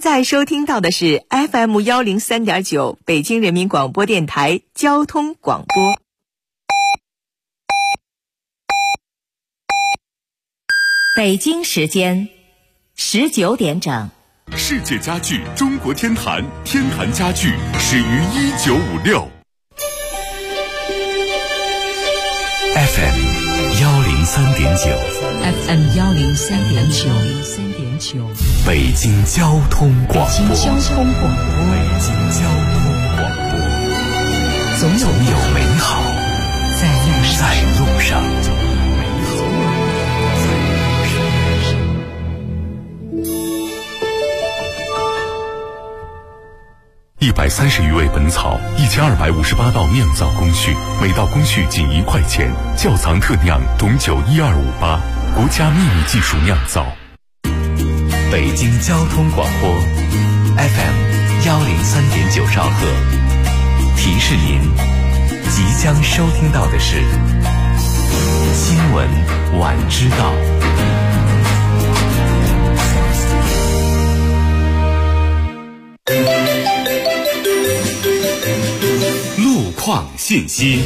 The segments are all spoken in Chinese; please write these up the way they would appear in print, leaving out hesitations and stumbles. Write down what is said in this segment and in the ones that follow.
在收听到的是 FM103.9 北京人民广播电台交通广播。北京时间19点整。 世界家具中国天坛，天坛家具始于1956。FM 103.9 FM 103.9 北京交通广播。 北京交通广播。 总有美好在路上。130余味本草，1258道酿造工序，每道工序仅1块钱。窖藏特酿董酒12588，国家秘密技术酿造。 北京交通广播 FM 103.9兆赫，提示您即将收听到的是新闻晚知道。 路况信息。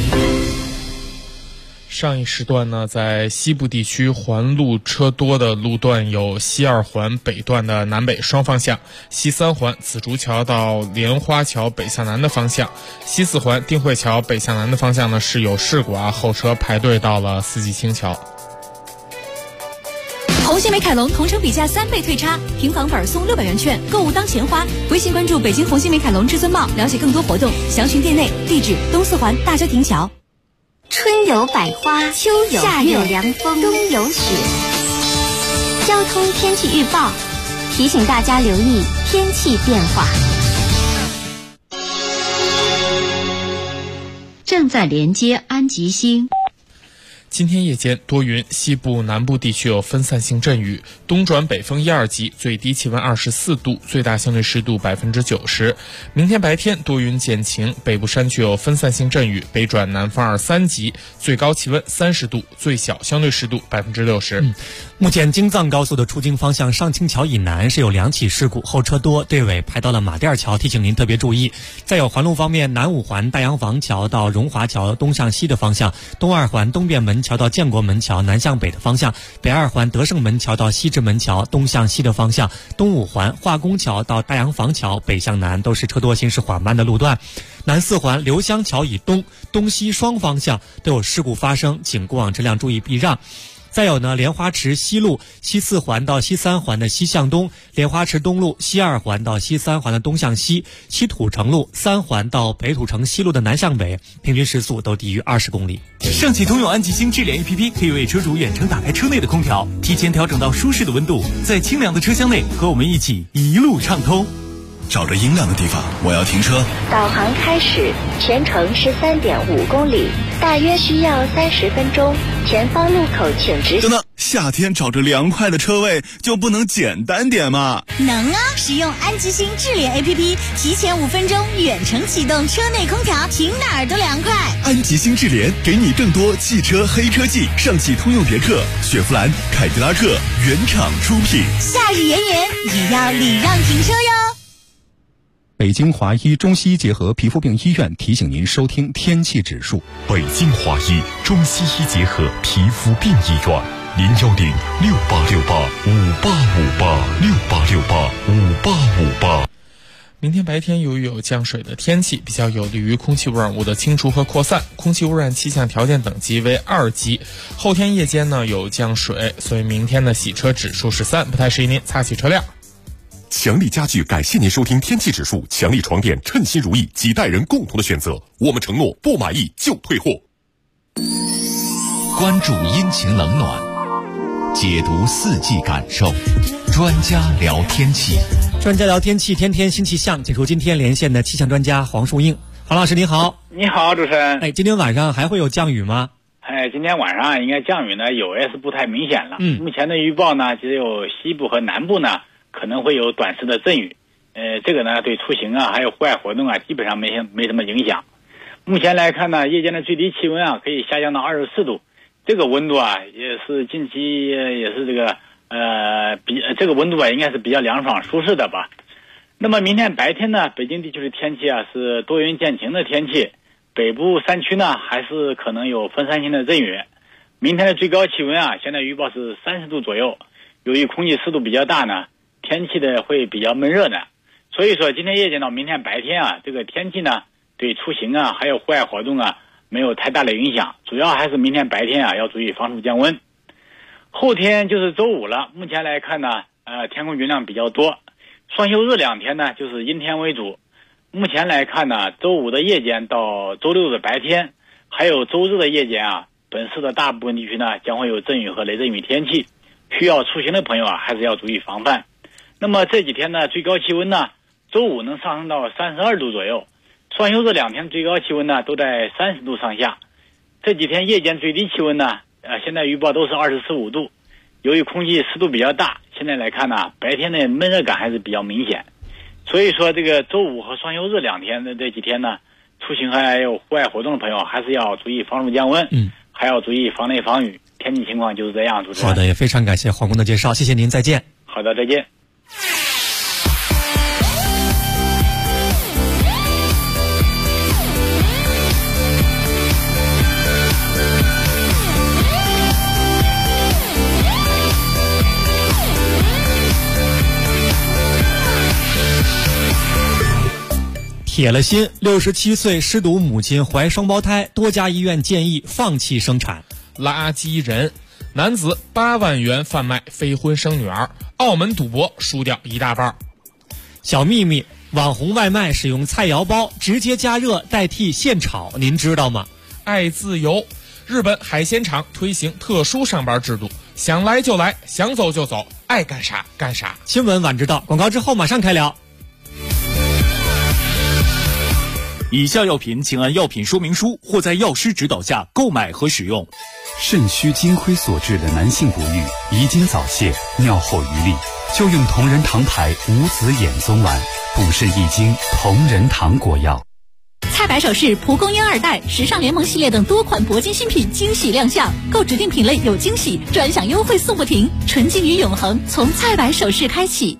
上一时段呢，在西部地区环路车多的路段有西二环北段的南北双方向，西三环紫竹桥到莲花桥北向南的方向，西四环定慧桥北向南的方向呢是有事故后车排队到了四季青桥。 红星美凯龙同城比价3倍退差，平房本送600元券，购物当钱花。微信关注北京红星美凯龙至尊茂，了解更多活动，详询店内。地址东四环大郊亭桥。 春有百花，秋有月，夏有凉风，冬有雪。交通天气预报提醒大家留意天气变化。 正在连接安吉星。 今天夜间多云，西部南部地区有分散性阵雨，东转北风1、2级，最低气温24度，最大相对湿度90%。明天白天多云见晴，北部山区有分散性阵雨，北转南风2、3级，最高气温30度，最小相对湿度60%。 目前京藏高速的出京方向上清桥以南是有2起事故，后车多，队尾排到了马甸桥，提醒您特别注意。再有环路方面，南五环大洋房桥到荣华桥东向西的方向，东二环东便门桥到建国门桥南向北的方向，北二环德胜门桥到西直门桥东向西的方向，东五环化工桥到大洋房桥北向南都是车多行驶缓慢的路段。南四环刘香桥以东、东西双方向都有事故发生，请过往车辆注意避让。再有呢，莲花池西路西四环到西三环的西向东，莲花池东路西二环到西三环的东向西，西土城路3环到北土城西路的南向北，平均时速都低于20公里。 上汽通用安吉星智联 APP 可以为车主远程打开车内的空调，提前调整到舒适的温度，在清凉的车厢内和我们一起一路畅通。 找着阴凉的地方，我要停车。 导航开始，全程13.5公里，大约需要30分钟。前方路口请直行。 等等，夏天找着凉快的车位就不能简单点吗？ 能啊！使用安吉星智联 APP， 提前5分钟远程启动车内空调，停哪儿都凉快。 安吉星智联给你更多汽车黑科技，上汽通用别克、雪佛兰、凯迪拉克原厂出品。 夏日炎炎也要礼让停车哟。 北京华医中西医结合皮肤病医院提醒您收听天气指数。 北京华医中西医结合皮肤病医院，0106868585858，68685858。 明天白天由于有降水的天气，比较有利于空气污染物的清除和扩散，空气污染气象条件等级为2级。后天夜间呢有降水，所以明天的洗车指数是3，不太适宜您擦洗车辆。 强力家具感谢您收听天气指数，强力床垫称心如意，几代人共同的选择，我们承诺不满意就退货。 关注阴晴冷暖，解读四季感受，专家聊天气。 专家聊天气，天天新气象，解除今天连线的气象专家黄树英。黄老师您好。 你好，主持人。 今天晚上还会有降雨吗？ 今天晚上应该降雨呢，有也是不太明显了。目前的预报呢，只有西部和南部呢可能会有短时的阵雨，这个呢对出行啊还有户外活动啊基本上没什么影响。目前来看呢，夜间的最低气温啊可以下降到24度，这个温度啊也是近期也是这个这个温度啊应该是比较凉爽舒适的吧。 那么明天白天呢，北京地区的天气啊是多云见晴的天气，北部山区呢还是可能有分散性的阵雨。明天的最高气温啊，现在预报是30度左右。由于空气湿度比较大呢，天气的会比较闷热的。所以说今天夜间到明天白天啊，这个天气呢对出行啊还有户外活动啊没有太大的影响，主要还是明天白天啊要注意防暑降温。后天就是周五了，目前来看呢，天空云量比较多。双休日2天呢，就是阴天为主。目前来看呢，周五的夜间到周六的白天，还有周日的夜间啊，本市的大部分地区呢将会有阵雨和雷阵雨天气，需要出行的朋友啊，还是要注意防范。那么这几天呢，最高气温呢，周五能上升到32度左右，双休日2天最高气温呢都在30度上下。这几天夜间最低气温呢，现在预报都是24、5度。由于空气湿度比较大，现在来看呢，白天的闷热感还是比较明显。所以说这个周五和双休日2天的这几天呢，出行还有户外活动的朋友还是要注意防暑降温，还要注意防雷防雨。天气情况就是这样，主持人。 好的，也非常感谢黄工的介绍，谢谢您，再见。 好的，再见。 铁了心，67岁失独母亲怀双胞胎，多家医院建议放弃生产。 垃圾人，男子8万元贩卖非婚生女儿，澳门赌博输掉一大半。 小秘密，网红外卖使用菜肴包直接加热代替现炒，您知道吗？ 爱自由，日本海鲜厂推行特殊上班制度，想来就来，想走就走，爱干啥干啥。 新闻晚知道，广告之后马上开聊。 以下药品请按药品说明书或在药师指导下购买和使用。 肾虚精亏所致的男性不育、遗精早泄、尿后余力，就用同仁堂牌无籽眼松丸，补肾益精同仁堂果药。 菜百首饰、蒲公英2代、时尚联盟系列等多款铂金新品惊喜亮相，购指定品类有惊喜，专享优惠送不停，纯净与永恒从菜百首饰开启。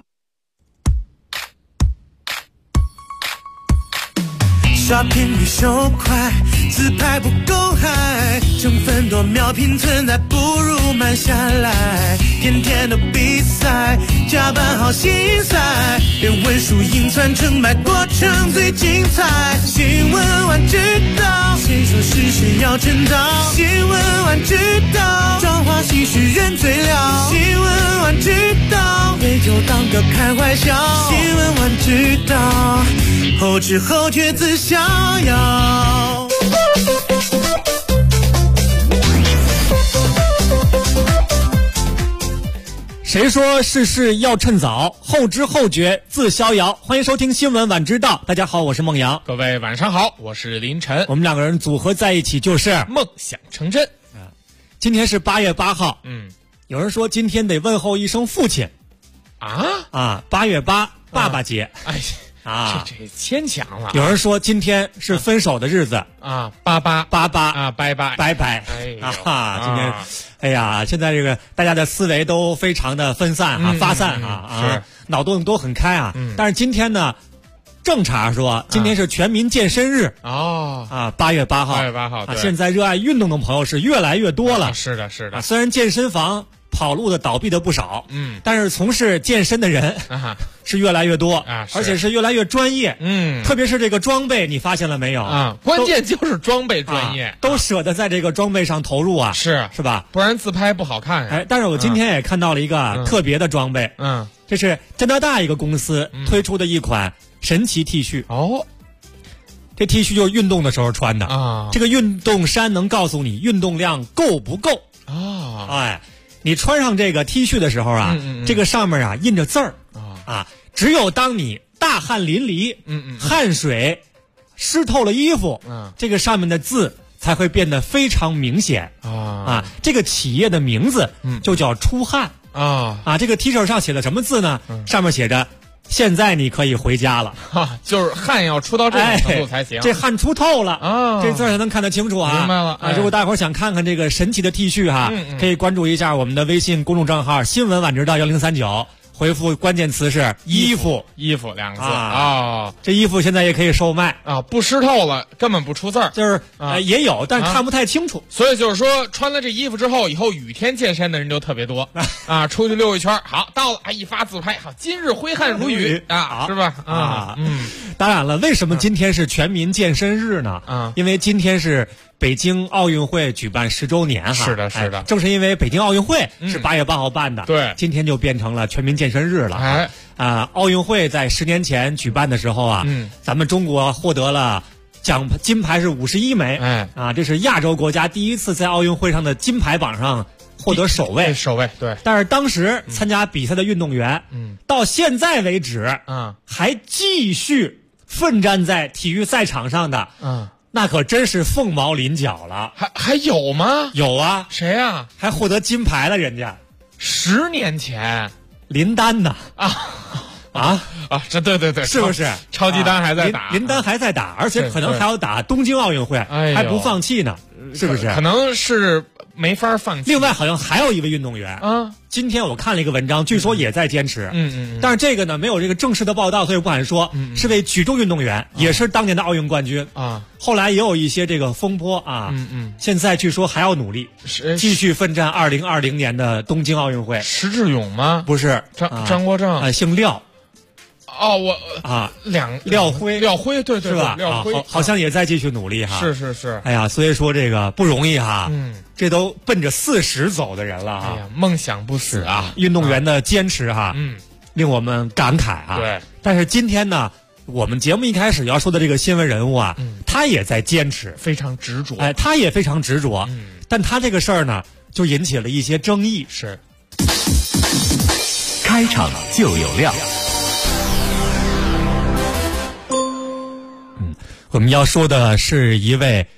刷屏率手快，自拍不够嗨，成分多秒拼存在，不如慢下来。天天都比赛，加班好心塞，连文书印传成败过程最精彩。新闻晚知道，谁说是谁要称道？新闻晚知道，妆花戏谑人最了。新闻晚知道，杯酒当歌开怀笑。新闻晚知道，后知后觉自逍遥。 谁说事事要趁早，后知后觉自逍遥。欢迎收听新闻晚知道，大家好，我是孟阳。 各位晚上好，我是林晨。 我们2个人组合在一起就是梦想成真。 今天是8月8号，有人说今天得问候一声父亲，8月8爸爸节。 这牵强了。 有人说今天是分手的日子 88 拜拜。今天，哎呀，现在这个大家的思维都非常的分散发散是脑洞都很开但是今天呢，正查说今天是全民健身日8月8号。 8月8号，对。 现在热爱运动的朋友是越来越多了。 是的，是的。 虽然健身房跑路的倒闭的不少，但是从事健身的人是越来越多而且是越来越专业，特别是这个装备，你发现了没有关键就是装备专业， 都舍得在这个装备上投入是吧？ 不然自拍不好看但是我今天也看到了一个特别的装备，这是加拿大一个公司推出的一款神奇 T 恤这 T 恤就是运动的时候穿的这个运动衫能告诉你运动量够不够你穿上这个 T 恤的时候这个上面印着字儿只有当你大汗淋漓汗水湿透了衣服这个上面的字才会变得非常明显这个企业的名字就叫出汗这个 T 恤上写的什么字呢？上面写着现在你可以回家了就是汗要出到这种程度才行， 这汗出透了这字才能看得清楚明白了如果大伙儿想看看这个神奇的 T 恤可以关注一下我们的微信公众账号新闻晚知道1039， 回复关键词是衣服， 衣服两个字啊。这衣服现在也可以售卖啊，不湿透了，根本不出字儿， 就是也有，但看不太清楚。 所以就是说，穿了这衣服之后，以后雨天健身的人就特别多啊，出去溜一圈，好到了，一发自拍，好，今日挥汗如雨啊，是吧？ 当然了，为什么今天是全民健身日呢？因为今天是北京奥运会举办10周年哈。 是的，是的。 正是因为北京奥运会是8月8号办的， 对， 今天就变成了全民健身日了。奥运会在10年前举办的时候啊，咱们中国获得了金牌是51枚，这是亚洲国家第一次在奥运会上的金牌榜上获得首位， 对。 但是当时参加比赛的运动员，到现在为止，还继续奋战在体育赛场上的，那可真是凤毛麟角了。 还有吗？ 有啊， 谁啊？ 还获得金牌了，人家 10年前， 林丹呢？ 这对， 是不是？ 超级丹还在打， 林丹还在打，而且可能还要打东京奥运会，还不放弃呢，是不是？ 可能是没法放弃。 另外，好像还有一位运动员今天我看了一个文章，据说也在坚持，但是这个呢没有这个正式的报道，所以不敢说。是位举重运动员，也是当年的奥运冠军后来也有一些这个风波现在据说还要努力，继续奋战2020年的东京奥运会。 石智勇吗？ 不是， 张国正， 姓廖。廖辉， 对， 是吧？ 廖辉好像也在继续努力哈。 是。 哎呀，所以说这个不容易哈。这都奔着40走的人了哈。 哎呀，梦想不死啊！ 运动员的坚持哈，令我们感慨啊。 对。 但是今天呢，我们节目一开始要说的这个新闻人物啊，他也在坚持， 非常执着。 他也非常执着。但他这个事儿呢，就引起了一些争议。 是。 开场就有料。 我们要说的是一位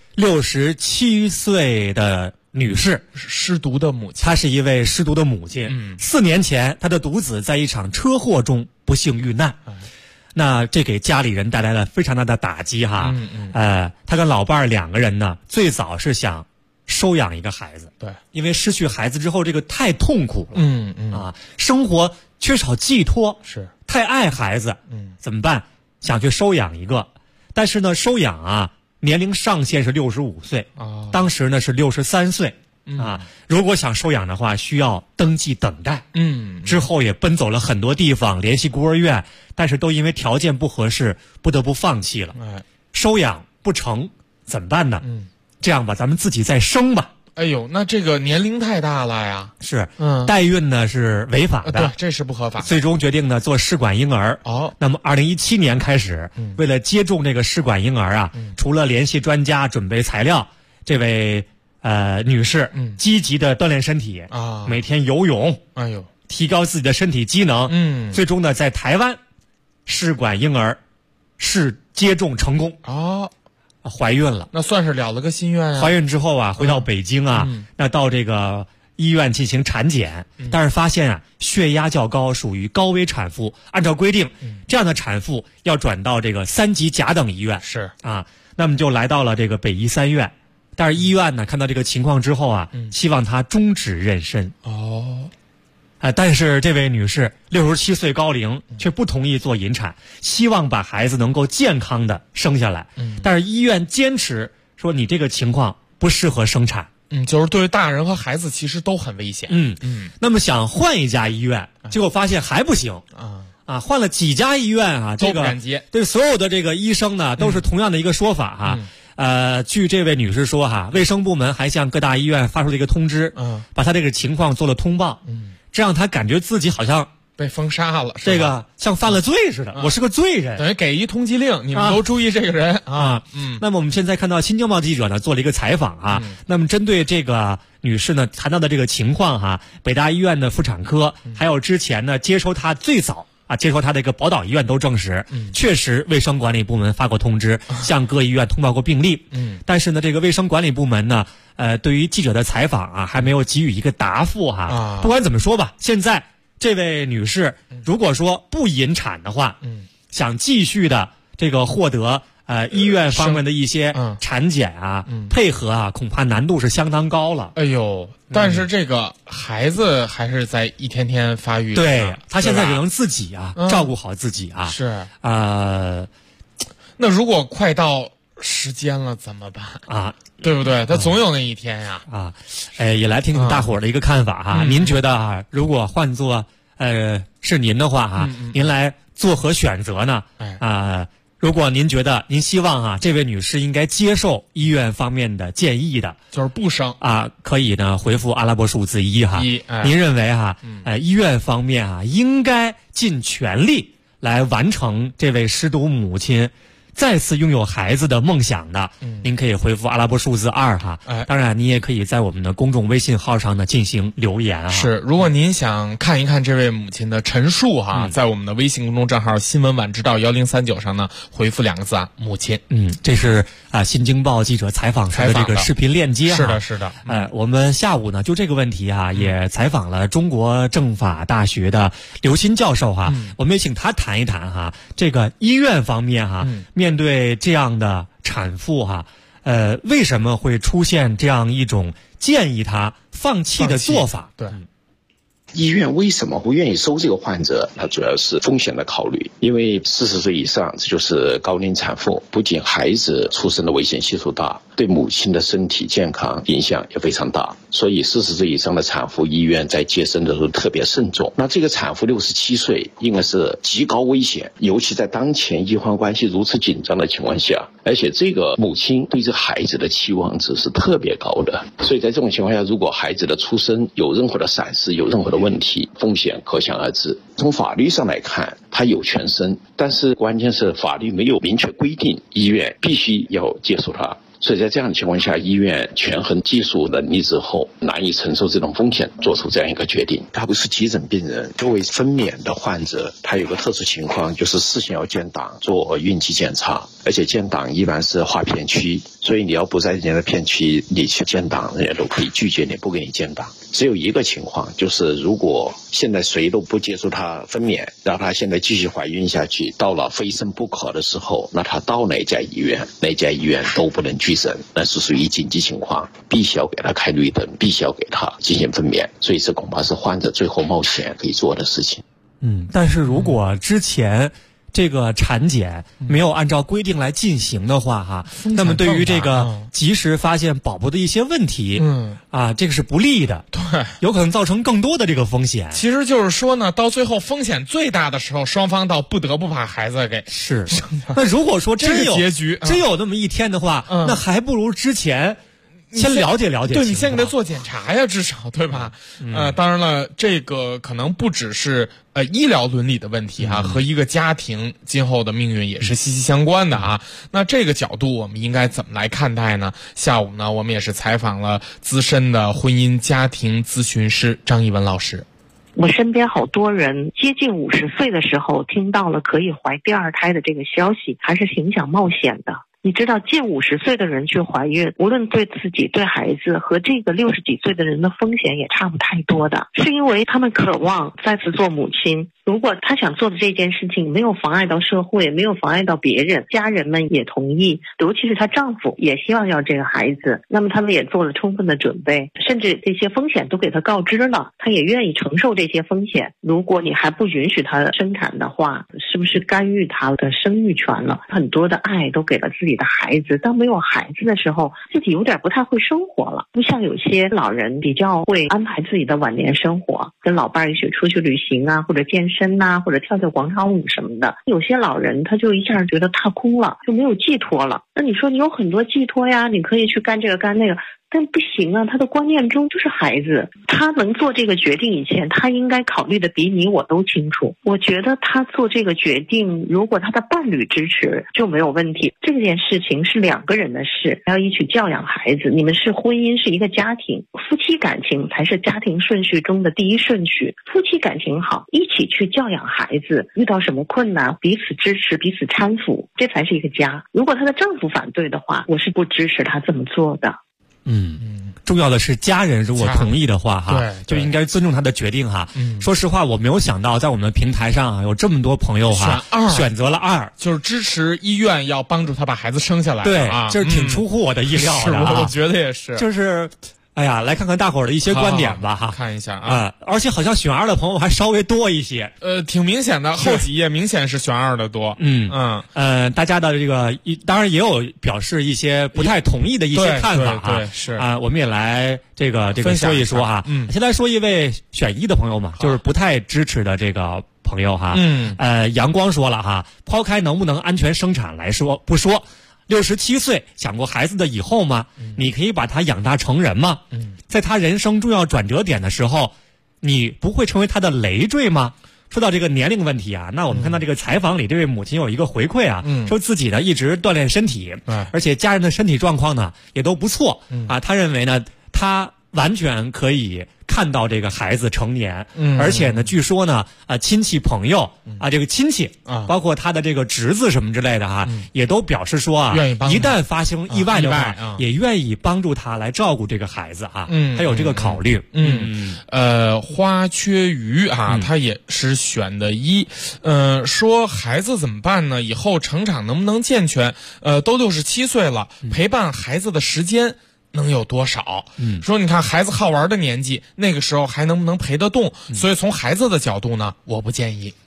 67岁的女士， 失独的母亲。 她是一位失独的母亲。4年前，她的独子在一场车祸中不幸遇难。那这给家里人带来了非常大的打击哈。她跟老伴儿2个人呢，最早是想收养一个孩子。 对， 因为失去孩子之后，这个太痛苦了。生活缺少寄托， 是太爱孩子。怎么办？想去收养一个。但是呢，收养年龄上限是65岁，当时呢是63岁，如果想收养的话，需要登记等待，之后也奔走了很多地方，联系孤儿院，但是都因为条件不合适，不得不放弃了。收养不成，怎么办呢？这样吧，咱们自己再生吧。 哎呦，那这个年龄太大了呀！ 是，代孕呢是违法的， 对，这是不合法。 最终决定呢做试管婴儿。那么2017年开始，为了接种这个试管婴儿除了联系专家准备材料，这位女士积极的锻炼身体每天游泳，提高自己的身体机能，最终呢在台湾试管婴儿是接种成功怀孕了， 那算是了了个心愿啊。 怀孕之后回到北京那到这个医院进行产检，但是发现血压较高，属于高危产妇。按照规定，这样的产妇要转到这个3级甲等医院。 是那么就来到了这个北医3院，但是医院呢看到这个情况之后希望她终止妊娠。但是这位女士67岁高龄，却不同意做引产，希望把孩子能够健康的生下来。但是医院坚持说你这个情况不适合生产。 就是对大人和孩子其实都很危险。 那么想换一家医院，结果发现还不行。换了几家医院这个都不敢接。 对所有的这个医生呢，都是同样的一个说法据这位女士说卫生部门还向各大医院发出了一个通知，把她这个情况做了通报。这让他感觉自己好像被封杀了， 这个像犯了罪似的，我是个罪人， 等于给一通缉令，你们都注意这个人那么我们现在看到《新京报》记者呢做了一个采访那么针对这个女士呢谈到的这个情况北大医院的妇产科还有之前呢接收她最早接收她这个宝岛医院都证实，确实卫生管理部门发过通知，向各医院通报过病例。但是呢，这个卫生管理部门呢，对于记者的采访还没有给予一个答复不管怎么说吧，现在这位女士如果说不引产的话，想继续的这个获得医院方面的一些产检啊、配合啊，恐怕难度是相当高了。 哎呦，但是这个孩子还是在一天天发育， 对，他现在只能自己啊照顾好自己啊。 是那如果快到时间了怎么办啊？ 对不对？他总有那一天呀。 也来听听大伙儿的一个看法哈。您觉得啊，如果换做是您的话哈，您来作何选择呢？如果您觉得您希望啊，这位女士应该接受医院方面的建议的， 就是不生啊，可以呢回复阿拉伯数字1哈。您认为哈，医院方面啊应该尽全力来完成这位失独母亲再次拥有孩子的梦想的，您可以回复阿拉伯数字2哈。当然，你也可以在我们的公众微信号上呢进行留言啊。 是，如果您想看一看这位母亲的陈述哈，在我们的微信公众账号新闻晚知道1039上呢，回复2个字啊，母亲。 这是新京报记者采访的这个视频链接。 是的，是的。 我们下午呢就这个问题啊，也采访了中国政法大学的刘鑫教授哈，我们也请他谈一谈哈，这个医院方面哈，面对这样的产妇哈，为什么会出现这样一种建议她放弃的做法？ 对。 医院为什么不愿意收这个患者？它主要是风险的考虑，因为40岁以上，这就是高龄产妇，不仅孩子出生的危险系数大，对母亲的身体健康影响也非常大，所以40岁以上的产妇，医院在接生的时候特别慎重。那这个产妇67岁，应该是极高危险，尤其在当前医患关系如此紧张的情况下，而且这个母亲对这孩子的期望值是特别高的，所以在这种情况下，如果孩子的出生有任何的闪失，有任何的问题，风险可想而知。从法律上来看，他有权生，但是关键是法律没有明确规定医院必须要接受他。所以在这样的情况下，医院权衡技术能力之后，难以承受这种风险，做出这样一个决定。他不是急诊病人，作为分娩的患者，他有个特殊情况，就是事先要建档做孕期检查，而且建档一般是划片区，所以你要不在人家的片区，你去建档，人家都可以拒绝你，不给你建档。只有一个情况，就是如果现在谁都不接受他分娩，让他现在继续怀孕下去，到了非生不可的时候，那他到哪家医院都不能拒诊，那是属于紧急情况，必须要给他开绿灯，必须要给他进行分娩，所以这恐怕是患者最后冒险可以做的事情。 但是如果之前这个产检没有按照规定来进行的话哈，那么对于这个及时发现宝宝的一些问题，这个是不利的， 对， 有可能造成更多的这个风险。 其实就是说呢，到最后风险最大的时候，双方倒不得不把孩子给是。那如果说真有结局， 真有那么一天的话，那还不如之前先了解了解， 对，你先给他做检查呀，至少对吧？当然了，这个可能不只是医疗伦理的问题哈，和一个家庭今后的命运也是息息相关的啊。那这个角度我们应该怎么来看待呢？下午呢，我们也是采访了资深的婚姻家庭咨询师张一文老师。 我身边好多人接近50岁的时候听到了可以怀第2胎的这个消息，还是挺想冒险的。你知道近50岁的人去怀孕，无论对自己对孩子和这个60几岁的人的风险也差不太多的，是因为他们渴望再次做母亲。如果他想做的这件事情没有妨碍到社会，没有妨碍到别人，家人们也同意，尤其是她丈夫也希望要这个孩子，那么他们也做了充分的准备，甚至这些风险都给他告知了，他也愿意承受这些风险。如果你还不允许他生产的话，是不是干预他的生育权了？很多的爱都给了自己的孩子，当没有孩子的时候，自己有点不太会生活了。不像有些老人比较会安排自己的晚年生活，跟老伴一起出去旅行啊，或者健身啊，或者跳跳广场舞什么的。有些老人他就一下觉得踏空了，就没有寄托了。那你说你有很多寄托呀，你可以去干这个干那个，但不行啊，他的观念中就是孩子。他能做这个决定以前，他应该考虑的比你我都清楚。我觉得他做这个决定，如果他的伴侣支持就没有问题。这件事情是2个人的事，要一起教养孩子，你们是婚姻，是一个家庭，夫妻感情才是家庭顺序中的第一顺序。夫妻感情好，一起去教养孩子，遇到什么困难彼此支持，彼此搀扶，这才是一个家。如果她的丈夫反对的话，我是不支持她这么做的。 重要的是家人如果同意的话哈，就应该尊重他的决定哈。说实话，我没有想到在我们的平台上有这么多朋友哈选择了2， 就是支持医院要帮助他把孩子生下来。 对，这是挺出乎我的意料的。 是，我觉得也是。 就是。哎呀，来看看大伙儿的一些观点吧哈， 看一下啊， 而且好像选2的朋友还稍微多一些， 挺明显的，后几页明显是选2的多， 大家的这个当然也有表示一些不太同意的一些看法哈， 对是啊，我们也来这个说一说哈，先来说一位选1的朋友嘛，就是不太支持的这个朋友哈，阳光说了哈，抛开能不能安全生产来说不说。67岁想过孩子的以后吗？你可以把他养大成人吗？在他人生重要转折点的时候，你不会成为他的累赘吗？说到这个年龄问题啊，那我们看到这个采访里这位母亲有一个回馈啊，说自己呢一直锻炼身体，而且家人的身体状况呢也都不错啊。他认为呢，他完全可以看到这个孩子成年，而且呢，据说呢，亲戚朋友这个亲戚包括他的这个侄子什么之类的哈，也都表示说啊，一旦发生意外的话，也愿意帮助他来照顾这个孩子啊，他有这个考虑。 花缺鱼啊，他也是选的1，说孩子怎么办呢？以后成长能不能健全？都67岁了，陪伴孩子的时间能有多少？说你看孩子好玩的年纪，那个时候还能不能陪得动？所以从孩子的角度呢，我不建议。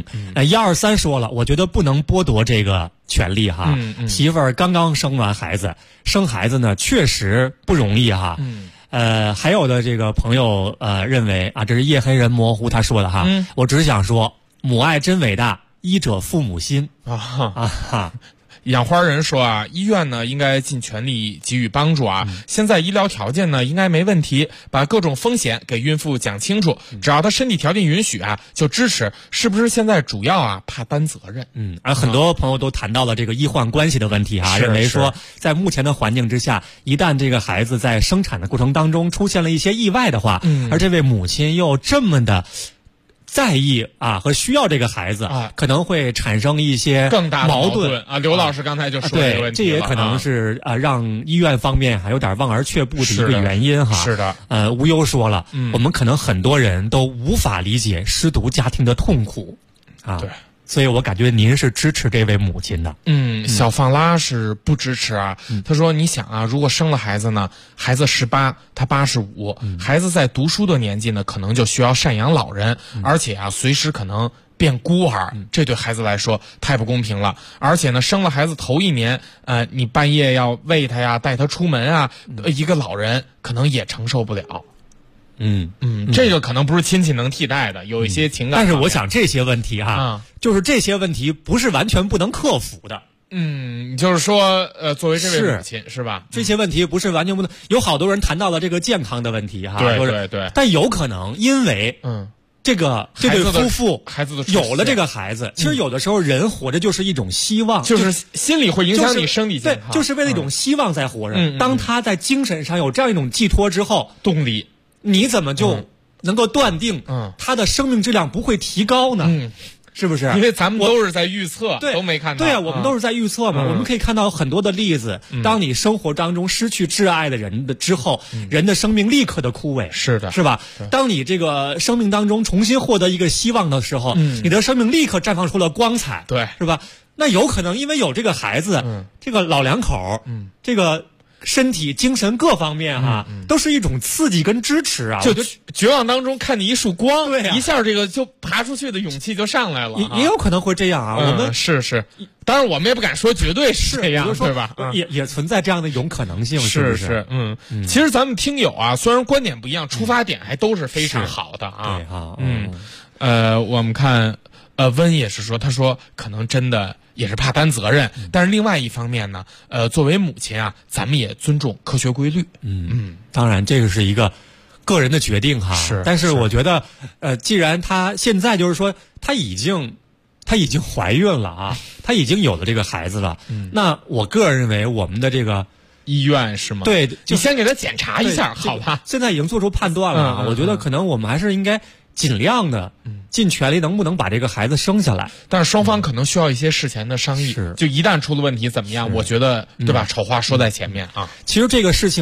123说了，我觉得不能剥夺这个权利哈。媳妇儿刚刚生完孩子，生孩子呢确实不容易哈。还有的这个朋友认为啊，这是夜黑人模糊他说的哈。我只想说，母爱真伟大，医者父母心养花人说啊，医院呢应该尽全力给予帮助啊。现在医疗条件呢应该没问题，把各种风险给孕妇讲清楚，只要她身体条件允许啊，就支持。是不是现在主要啊怕担责任？ 而很多朋友都谈到了这个医患关系的问题哈，认为说在目前的环境之下，一旦这个孩子在生产的过程当中出现了一些意外的话，而这位母亲又这么的在意啊和需要这个孩子可能会产生一些更大的矛盾啊。刘老师刚才就说这个问题了，这也可能是让医院方面还有点望而却步的一个原因哈。 是的， 无忧说了，我们可能很多人都无法理解失独家庭的痛苦啊。对。所以我感觉您是支持这位母亲的。 小放拉是不支持啊。他说你想啊，如果生了孩子呢，孩子18，他85，孩子在读书的年纪呢，可能就需要赡养老人，而且啊，随时可能变孤儿，这对孩子来说太不公平了。而且呢，生了孩子头1年，你半夜要喂他呀，带他出门啊，一个老人可能也承受不了。这个可能不是亲戚能替代的，有一些情感。 但是我想这些问题就是这些问题不是完全不能克服的。 就是说，作为这位母亲是吧？ 这些问题不是完全不能。有好多人谈到了这个健康的问题哈， 对， 但有可能因为这对夫妇孩子的有了这个孩子，其实有的时候人活着就是一种希望， 就是心理会影响你生理健康， 对，就是为了一种希望在活着。当他在精神上有这样一种寄托之后， 动力。 你怎么就能够断定他的生命质量不会提高呢？是不是？ 因为咱们都是在预测，都没看到。 对啊，我们都是在预测嘛。我们可以看到很多的例子，当你生活当中失去挚爱的人之后，人的生命立刻的枯萎。 是的， 是吧？当你这个生命当中重新获得一个希望的时候，你的生命立刻绽放出了光彩。 对， 是吧？那有可能因为有这个孩子，这个老两口，这个身体、精神各方面都是一种刺激跟支持啊！ 就绝望当中看你一束光， 对一下这个就爬出去的勇气就上来了。 也有可能会这样啊！我们是，当然我们也不敢说绝对是这样，对吧？ 也存在这样的一种可能性， 是不是？ 其实咱们听友啊，虽然观点不一样，出发点还都是非常好的啊。我们看温也是说，他说可能真的也是怕担责任，但是另外一方面呢，作为母亲啊，咱们也尊重科学规律。 当然这个是一个个人的决定哈。但是我觉得，既然他现在就是说他已经怀孕了啊，他已经有了这个孩子了，那我个人认为我们的这个医院是吗？ 对， 你先给他检查一下，好吧？ 现在已经做出判断了，我觉得可能我们还是应该尽量的尽全力，能不能把这个孩子生下来？ 但是双方可能需要一些事前的商议，就一旦出了问题怎么样？我觉得对吧？丑话说在前面啊。 其实这个事情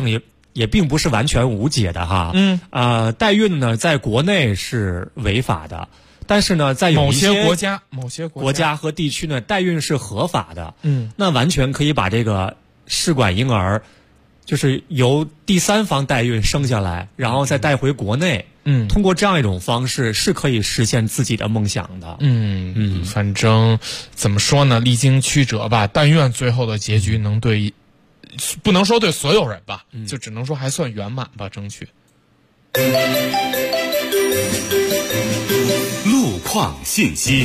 也并不是完全无解的哈。代孕呢，在国内是违法的，但是呢，在有一些某些国家和地区呢，代孕是合法的。那完全可以把这个试管婴儿，就是由第三方代孕生下来，然后再带回国内。通过这样一种方式是可以实现自己的梦想的。 反正怎么说呢，历经曲折吧，但愿最后的结局能对，不能说对所有人吧，就只能说还算圆满吧，争取。 路况信息。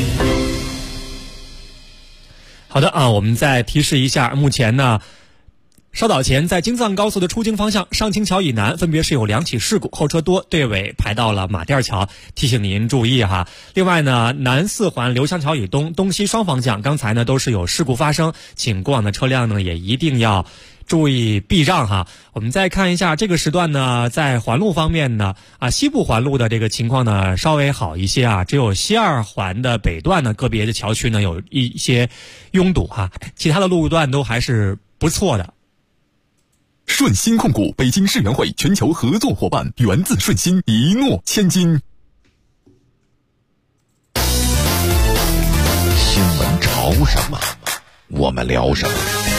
好的啊，我们再提示一下，目前呢，稍早前在京藏高速的出京方向上清桥以南分别是有2起事故，后车多，队尾排到了马甸桥，提醒您注意哈。另外呢，南4环刘香桥以东东西双方向刚才呢都是有事故发生，请过往的车辆呢也一定要注意避让哈。我们再看一下这个时段呢，在环路方面呢，西部环路的这个情况呢稍微好一些啊，只有西2环的北段呢个别的桥区呢有一些拥堵哈，其他的路段都还是不错的。 顺鑫控股北京世园会全球合作伙伴，源自顺鑫，一诺千金。 新闻潮什么，我们聊什么。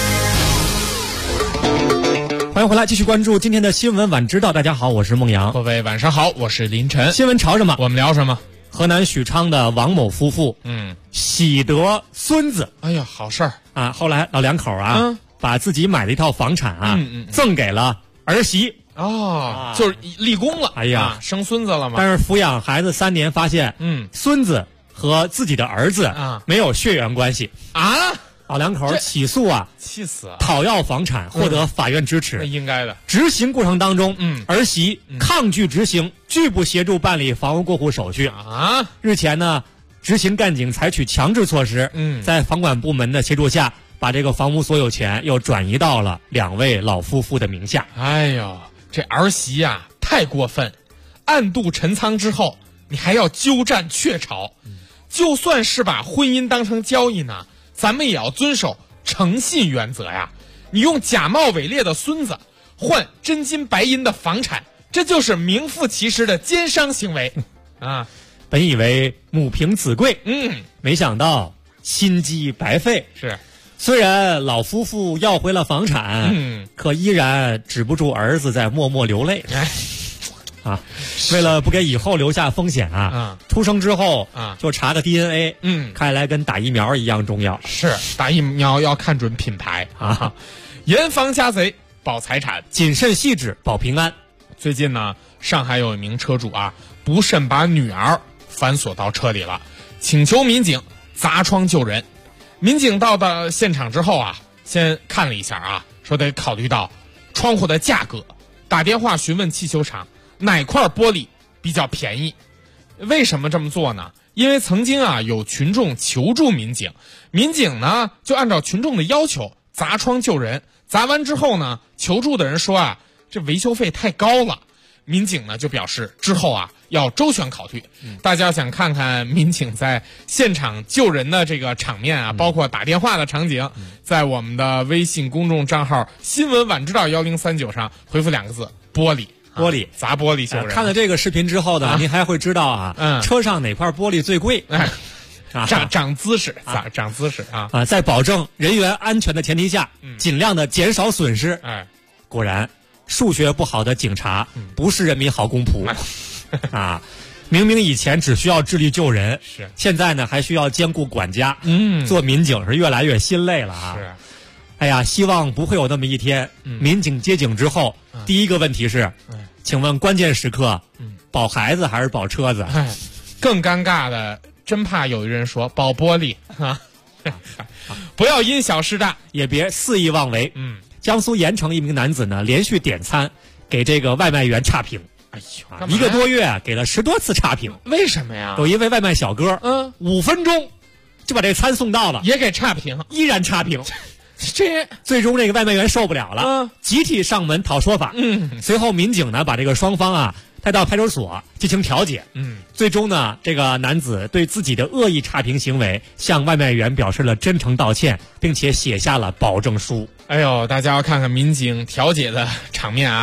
欢迎回来，继续关注今天的新闻晚知道。大家好，我是孟阳。 各位晚上好，我是林晨。 新闻潮什么， 我们聊什么？ 河南许昌的王某夫妇，喜得孙子。 哎呀，好事儿啊！后来老两口啊，把自己买的一套房产啊，赠给了儿媳。 就是立功了。 哎呀， 生孙子了嘛。 但是抚养孩子3年，发现，孙子和自己的儿子没有血缘关系啊。 老两口起诉啊， 气死了！ 讨要房产，获得法院支持。 那应该的。 执行过程当中，儿媳抗拒执行，拒不协助办理房屋过户手续啊。 日前呢，执行干警采取强制措施，在房管部门的协助下，把这个房屋所有权又转移到了2位老夫妇的名下。 哎呦，这儿媳呀，太过分！暗度陈仓之后，你还要鸠占鹊巢。就算是把婚姻当成交易呢，咱们也要遵守诚信原则呀。你用假冒伪劣的孙子换真金白银的房产，这就是名副其实的奸商行为啊！ 本以为母凭子贵，没想到心机白费。 是， 虽然老夫妇要回了房产，可依然止不住儿子在默默流泪。为了不给以后留下风险出生之后就查个 DNA，看来跟打疫苗一样重要。 是，打疫苗要看准品牌啊！严防家贼，保财产， 谨慎细致，保平安。 最近呢，上海有一名车主不慎把女儿反锁到车里了，请求民警砸窗救人。民警到的现场之后先看了一下说得考虑到窗户的价格，打电话询问汽修厂哪块玻璃比较便宜。为什么这么做呢？因为曾经有群众求助民警，民警呢就按照群众的要求砸窗救人。砸完之后呢，求助的人说这维修费太高了。民警呢就表示之后要周全考虑。大家想看看民警在现场救人的这个场面包括打电话的场景，在我们的微信公众账号新闻晚知道1039上回复2个字玻璃。 玻璃砸玻璃救人。 看了这个视频之后呢，您还会知道车上哪块玻璃最贵。 长姿势，长姿势在保证人员安全的前提下，尽量的减少损失。果然，数学不好的警察不是人民好公仆明明以前只需要智力救人，现在呢还需要兼顾管家。做民警是越来越心累了是。 哎呀，希望不会有那么一天，民警接警之后，第一个问题是，请问关键时刻，保孩子还是保车子？ 更尴尬的，真怕有人说保玻璃不要因小失大， 也别肆意妄为。江苏盐城一名男子呢，连续点餐给这个外卖员差评。 哎呦 ，1个多月给了10多次差评。 为什么呀？ 有一位外卖小哥，5分钟就把这餐送到了， 也给差评， 依然差评。 这最终这个外卖员受不了了，集体上门讨说法。随后民警呢把这个双方带到派出所进行调解。最终呢，这个男子对自己的恶意差评行为向外卖员表示了真诚道歉，并且写下了保证书。 哎呦，大家要看看民警调解的场面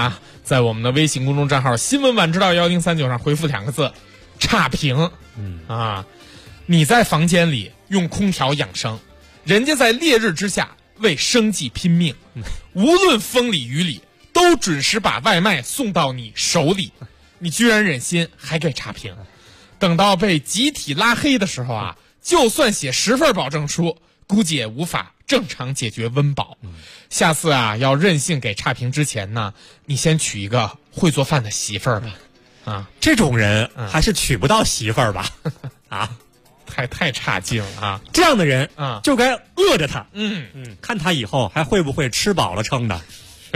在我们的微信公众账号新闻晚知道1039上回复2个字差评。你在房间里用空调养生，人家在烈日之下为生计拼命，无论风里雨里都准时把外卖送到你手里，你居然忍心还给差评。等到被集体拉黑的时候啊，就算写10份保证书，估计也无法正常解决温饱。下次啊，要任性给差评之前呢，你先娶一个会做饭的媳妇儿吧。 这种人还是娶不到媳妇儿吧？ 太差劲了啊！ 这样的人就该饿着他。看他以后还会不会吃饱了撑的。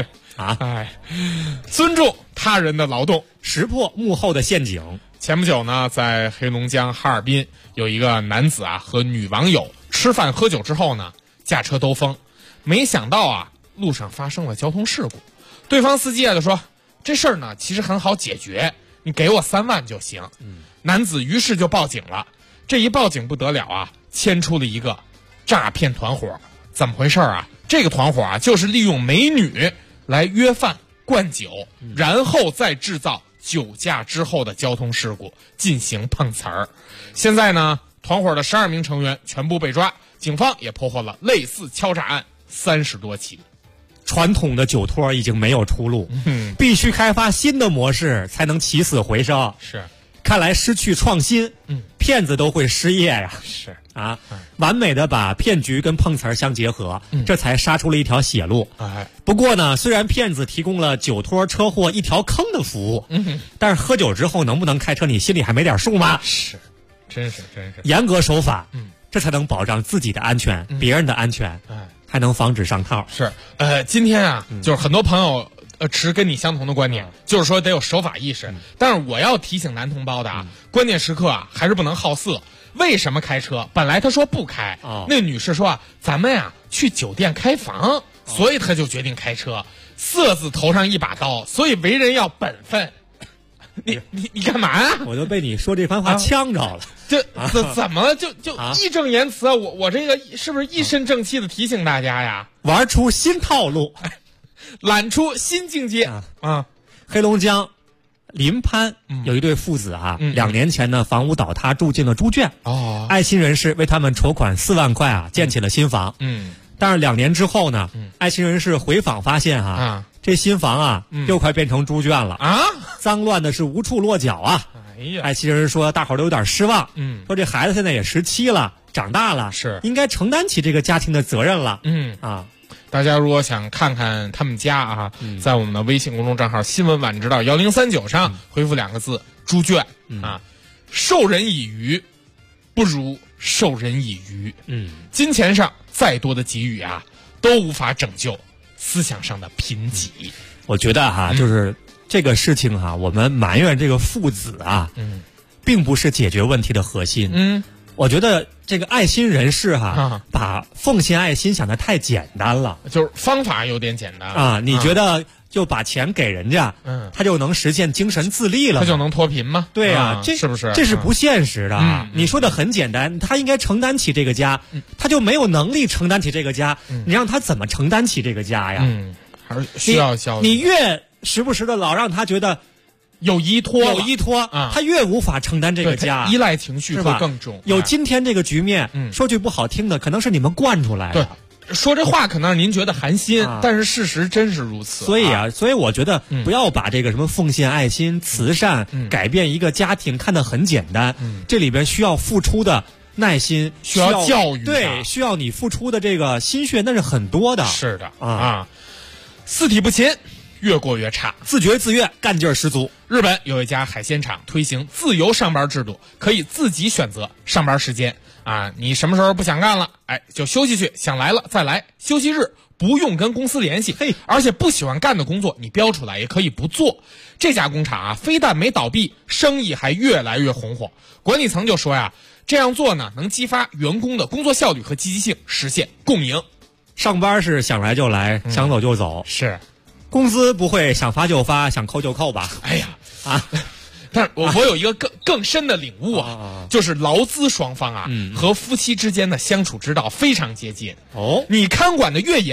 尊重他人的劳动， 识破幕后的陷阱。 前不久呢，在黑龙江哈尔滨有一个男子啊和女网友吃饭喝酒之后呢，驾车兜风，没想到啊路上发生了交通事故。对方司机啊就说，这事儿呢其实很好解决，你给我3万就行。男子于是就报警了。这一报警不得了啊，牵出了一个诈骗团伙。怎么回事啊？这个团伙啊就是利用美女来约饭灌酒，然后再制造酒驾之后的交通事故进行碰瓷儿。现在呢，团伙的12名成员全部被抓，警方也破获了类似敲诈案30多起。 传统的酒托已经没有出路，必须开发新的模式才能起死回生。 是， 看来失去创新，骗子都会失业呀。 是啊，完美的把骗局跟碰瓷儿相结合，这才杀出了一条血路。不过呢，虽然骗子提供了酒托车祸一条坑的服务，但是喝酒之后能不能开车，你心里还没点数吗？ 是，真是严格守法，这才能保障自己的安全，别人的安全，还能防止上套。 是，今天啊，就是很多朋友持跟你相同的观点，就是说得有守法意识。但是我要提醒男同胞的啊，关键时刻啊还是不能好色。为什么开车？本来他说不开，那女士说啊，咱们呀去酒店开房，所以他就决定开车。色字头上一把刀，所以为人要本分。你干嘛呀？ 我都被你说这番话呛着了。 这怎么就义正言辞啊？我这个是不是一身正气的提醒大家呀？ 玩出新套路， 揽出新境界啊！ 黑龙江临潘有一对父子啊，2年前呢房屋倒塌住进了猪圈，爱心人士为他们筹款4万块啊，建起了新房。但是2年之后呢，爱心人士回访发现这新房啊又快变成猪圈了啊，脏乱的是无处落脚啊。爱心人士说，大伙儿都有点失望，说这孩子现在也17了，长大了， 是应该承担起这个家庭的责任了。 大家如果想看看他们家啊，在我们的微信公众账号新闻晚知道1039上回复2个字猪圈啊，授人以鱼不如授人以渔。金钱上再多的给予啊，都无法拯救思想上的贫瘠。 我觉得就是这个事情我们埋怨这个父子啊，并不是解决问题的核心。我觉得这个爱心人士把奉献爱心想得太简单了， 就是方法有点简单啊。你觉得就把钱给人家，他就能实现精神自立了， 他就能脱贫吗？ 对啊， 这是不是？ 这是不现实的。你说的很简单，他应该承担起这个家，他就没有能力承担起这个家，你让他怎么承担起这个家呀？ 还是需要教育。 你越时不时的老让他觉得有依托啊，他越无法承担这个家， 依赖情绪会更重。 有今天这个局面，说句不好听的，可能是你们惯出来的。 对，说这话可能让您觉得寒心，但是事实真是如此。 所以我觉得不要把这个什么奉献爱心、慈善、改变一个家庭看得很简单，这里边需要付出的耐心， 需要教育， 对，需要你付出的这个心血，那是很多的。 是的四体不勤，越过越差， 自觉自愿，干劲儿十足。 日本有一家海鲜厂推行自由上班制度，可以自己选择上班时间啊，你什么时候不想干了，就休息去，想来了再来。休息日不用跟公司联系，而且不喜欢干的工作你标出来也可以不做。这家工厂非但没倒闭，生意还越来越红火。管理层就说这样做呢，能激发员工的工作效率和积极性，实现共赢。 上班是想来就来，想走就走， 是。 工资不会想发就发，想扣就扣吧？ 但是我有一个更深的领悟就是劳资双方和夫妻之间的相处之道非常接近。你看管的越严，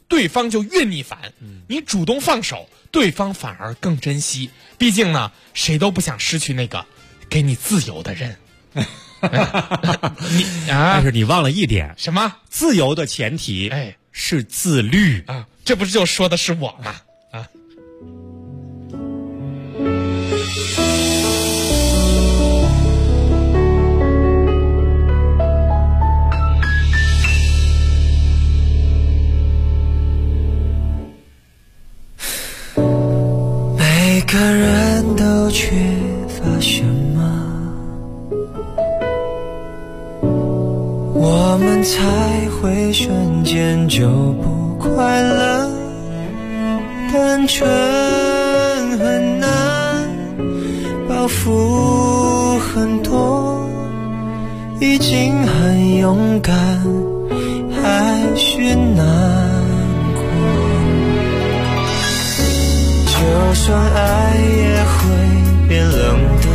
对方就越逆反。你主动放手，对方反而更珍惜。毕竟呢，谁都不想失去那个给你自由的人。 但是你忘了一点， 什么？ 自由的前提是自律啊！这不是就说的是我吗？ 每个人都缺乏什么，我们才会瞬间就不快乐。单纯很难，包袱很多，已经很勇敢，还是难过。就算爱也会变冷的，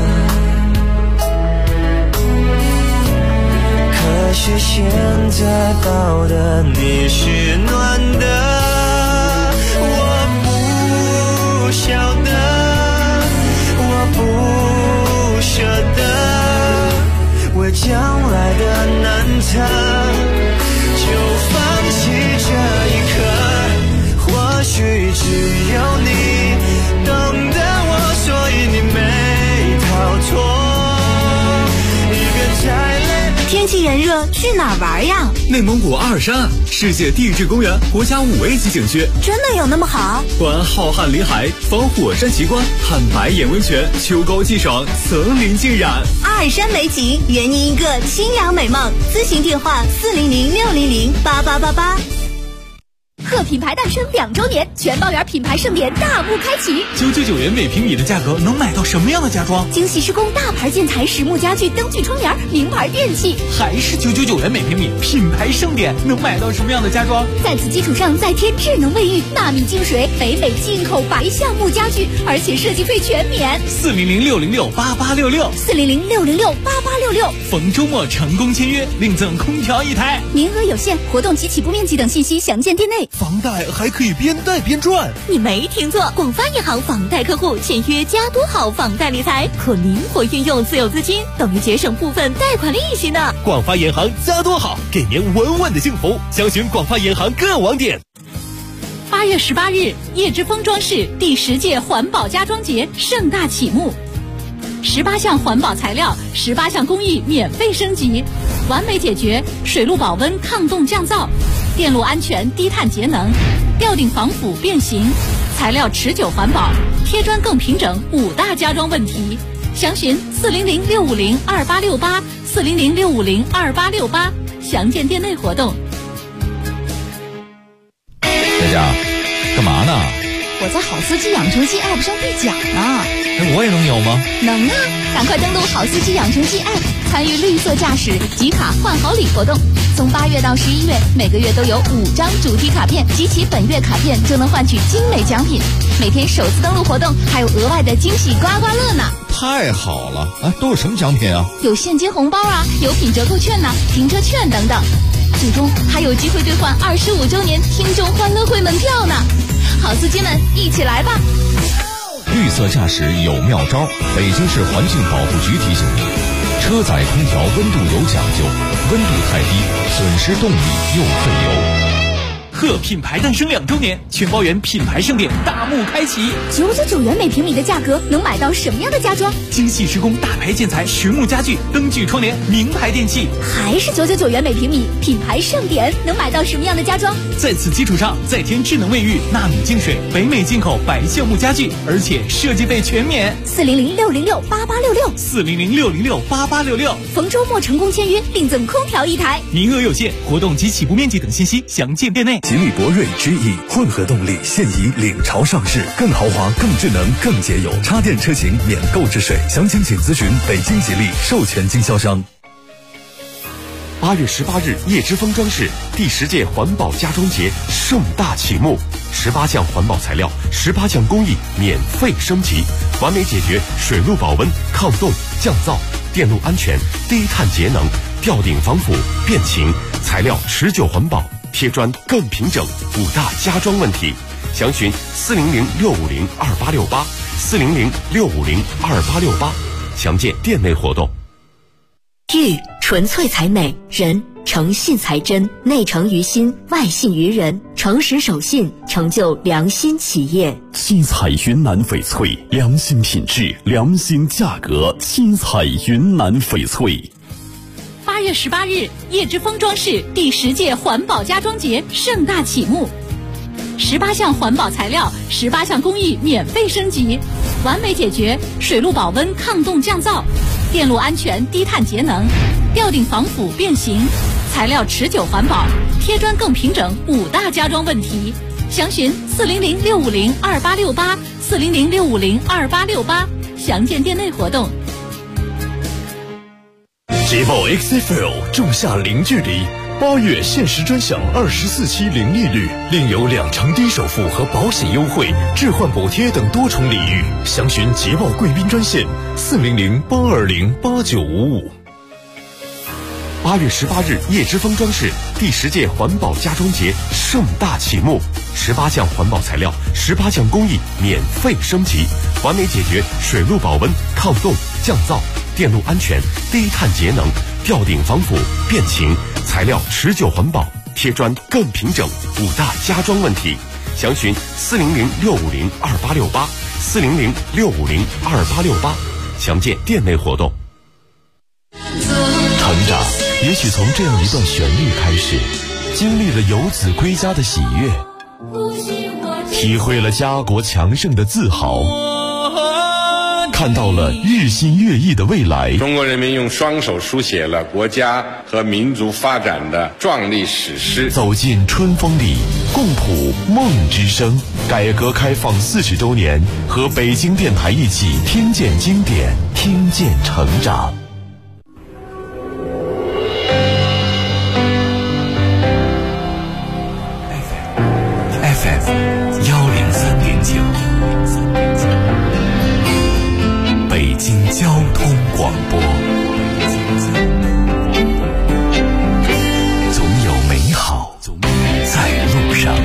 可是现在抱的你是暖的。我不晓得，我不舍得，为将来的难测就放弃这一刻。或许只有你懂得我，所以你没逃脱。一个太累。 天气炎热，去哪儿玩呀？ 内蒙古阿尔山世界地质公园国家5A 级景区， 真的有那么好？ 观浩瀚林海，访火山奇观，看白眼温泉，秋高气爽，层林尽染。 阿尔山美景，圆您一个清凉美梦。咨询电话400-600-8888。 贺品牌诞生2周年，全包园品牌盛典大幕开启。 999元每平米的价格能买到什么样的家装？ 精细施工大牌建材、实木家具、灯具窗帘、名牌电器， 还是999元每平米，品牌盛典能买到什么样的家装？ 在此基础上再添智能卫浴、纳米净水、北美进口白橡木家具，而且设计费全免。 400-606-8866 400-606-8866， 逢周末成功签约，另赠空调1台， 名额有限，活动及起步面积等信息详见店内。 房贷还可以边贷边赚， 你没听错，广发银行房贷客户签约加多好房贷理财，可灵活运用自有资金，等于节省部分贷款利息呢。 广发银行加多好，给您稳稳的幸福。详询广发银行各网点。 8月18日，叶之峰装饰第10届环保家装节盛大启幕，18项环保材料，18项工艺免费升级，完美解决水路保温、抗冻降噪、电路安全、低碳节能、吊顶防腐变形、材料持久环保、贴砖更平整5大家装问题。详询400-650-2868 400-650-2868，详见店内活动。 佳佳，干嘛呢？ 我在好司机养成记 App 上兑奖呢。 我也能有吗？ 能啊！赶快登录好司机养成记 App， 参与绿色驾驶集卡换好礼活动。从8月到11月，每个月都有5张主题卡片，集齐本月卡片就能换取精美奖品。每天首次登录活动还有额外的惊喜刮刮乐呢！ 太好了啊！都有什么奖品啊？ 有现金红包啊，有品折扣券呐，停车券等等。最终还有机会兑换25周年听众欢乐会门票呢！好司机们，一起来吧！ 绿色驾驶有妙招，北京市环境保护局提醒您：车载空调温度有讲究，温度太低，损失动力又费油。 贺品牌诞生2周年，全包园品牌盛典大幕开启。 999元每平米的价格能买到什么样的家装？ 精细施工大牌建材、实木家具、灯具窗帘、名牌电器， 还是999元每平米，品牌盛典能买到什么样的家装？ 在此基础上再添智能卫浴、纳米净水、北美进口白橡木家具，而且设计费全免。 400-606-8866 400-606-8866， 逢周末成功签约，另赠空调1台， 名额有限，活动及起步面积等信息详见店内。 吉利博瑞 GE 混合动力现已领潮上市，更豪华、更智能、更节油，插电车型免购置税，详情请咨询北京吉利授权经销商。 8月18日，叶之峰装饰第10届环保家装节盛大启幕，18项环保材料，18项工艺免费升级，完美解决水路保温、抗冻、降噪、电路安全、低碳节能、吊顶防腐、变形，材料持久环保。 贴砖更平整，5大家装问题。详询400-650-2868，400-650-2868，详见店内活动。 玉纯粹才美，人诚信才真，内诚于心，外信于人，诚实守信，成就良心企业。 七彩云南翡翠，良心品质，良心价格。七彩云南翡翠。 8月18日，叶之峰装饰第10届环保家装节盛大启幕，18项环保材料，18项工艺免费升级，完美解决水陆保温抗冻降噪、电路安全低碳节能、吊顶防腐变形、材料持久环保、贴砖更平整5大家装问题。详询400-650-2868，400-650-2868，详见店内活动。 捷豹 XFL 仲夏零距离，8月限时专享24期零利率，另有2成低首付和保险优惠、置换补贴等多重礼遇。详询捷豹贵宾专线400-820-8955。 8月18日，叶之峰装饰第10届环保家装节盛大启幕，18项环保材料，18项工艺免费升级，完美解决水陆保温、抗冻、降噪、电路安全、低碳节能、吊顶防腐、变形，材料持久环保，贴砖更平整，5大家装问题。详询400-650-2868，400-650-2868，详见店内活动。 成长也许从这样一段旋律开始，经历了游子归家的喜悦，体会了家国强盛的自豪，看到了日新月异的未来。 中国人民用双手书写了国家和民族发展的壮丽史诗。 走进春风里，共谱梦之声。改革开放40周年，和北京电台一起听见经典，听见成长。 FM 103.9，北京交通广播，总有美好在路上。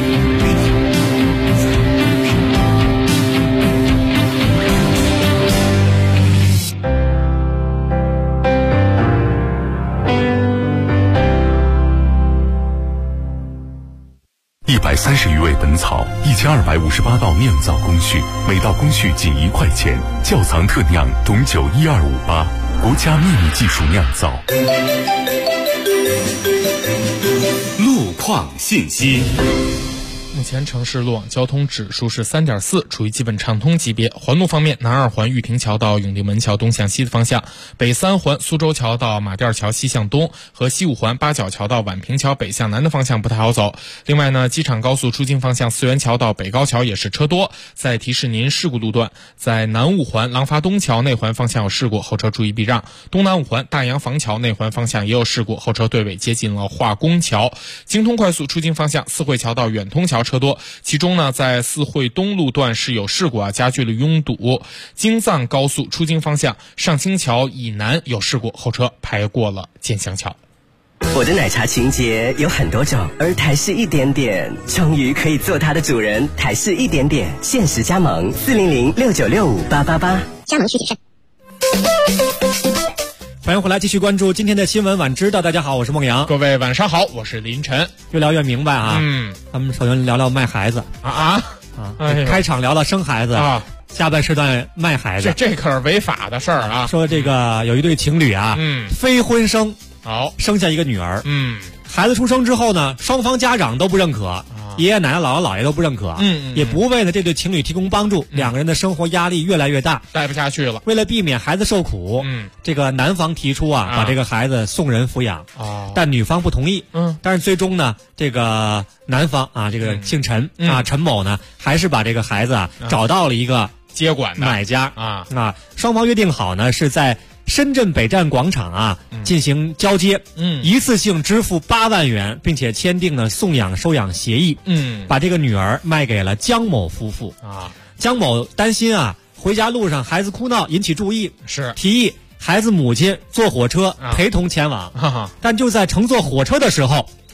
130余味本草，1258道酿造工序，每道工序仅1块钱。窖藏特酿董酒1258，国家秘密技术酿造。 路况信息。 目前城市路网交通指数是3.4，处于基本畅通级别。环路方面，南2环玉亭桥到永定门桥东向西的方向，北3环苏州桥到马甸桥西向东和西5环八角桥到宛平桥北向南的方向不太好走。另外呢，机场高速出京方向四元桥到北高桥也是车多。再提示您事故路段，在南5环廊坊东桥内环方向有事故，后车注意避让。东南5环大洋坊桥内环方向也有事故，后车队尾接近了化工桥。京通快速出京方向四惠桥到远通桥车多，其中呢，在四惠东路段是有事故加剧了拥堵。京藏高速出京方向上清桥以南有事故，后车排过了建祥桥。 我的奶茶情节有很多种，而台式一点点终于可以做它的主人。台式一点点限时加盟，400-6965-888，加盟需谨慎。 欢迎回来，继续关注今天的新闻晚知道。大家好，我是孟阳。 各位晚上好，我是林晨。 越聊越明白啊。咱们首先聊聊卖孩子开场聊到生孩子啊，下半时段卖孩子， 这可是违法的事儿啊。 说这个有一对情侣啊，非婚生，生下一个女儿，孩子出生之后呢，双方家长都不认可。爷爷奶奶姥姥姥爷都不认可，也不为了这对情侣提供帮助，两个人的生活压力越来越大， 待不下去了。 为了避免孩子受苦，这个男方提出把这个孩子送人抚养，但女方不同意，但是最终呢，这个男方这个姓陈陈某呢，还是把这个孩子找到了一个接管的买家双方约定好呢，是在深圳北站广场进行交接，一次性支付8万元，并且签订了送养收养协议，把这个女儿卖给了江某夫妇江某担心回家路上孩子哭闹引起注意， 是提议孩子母亲坐火车陪同前往，但就在乘坐火车的时候，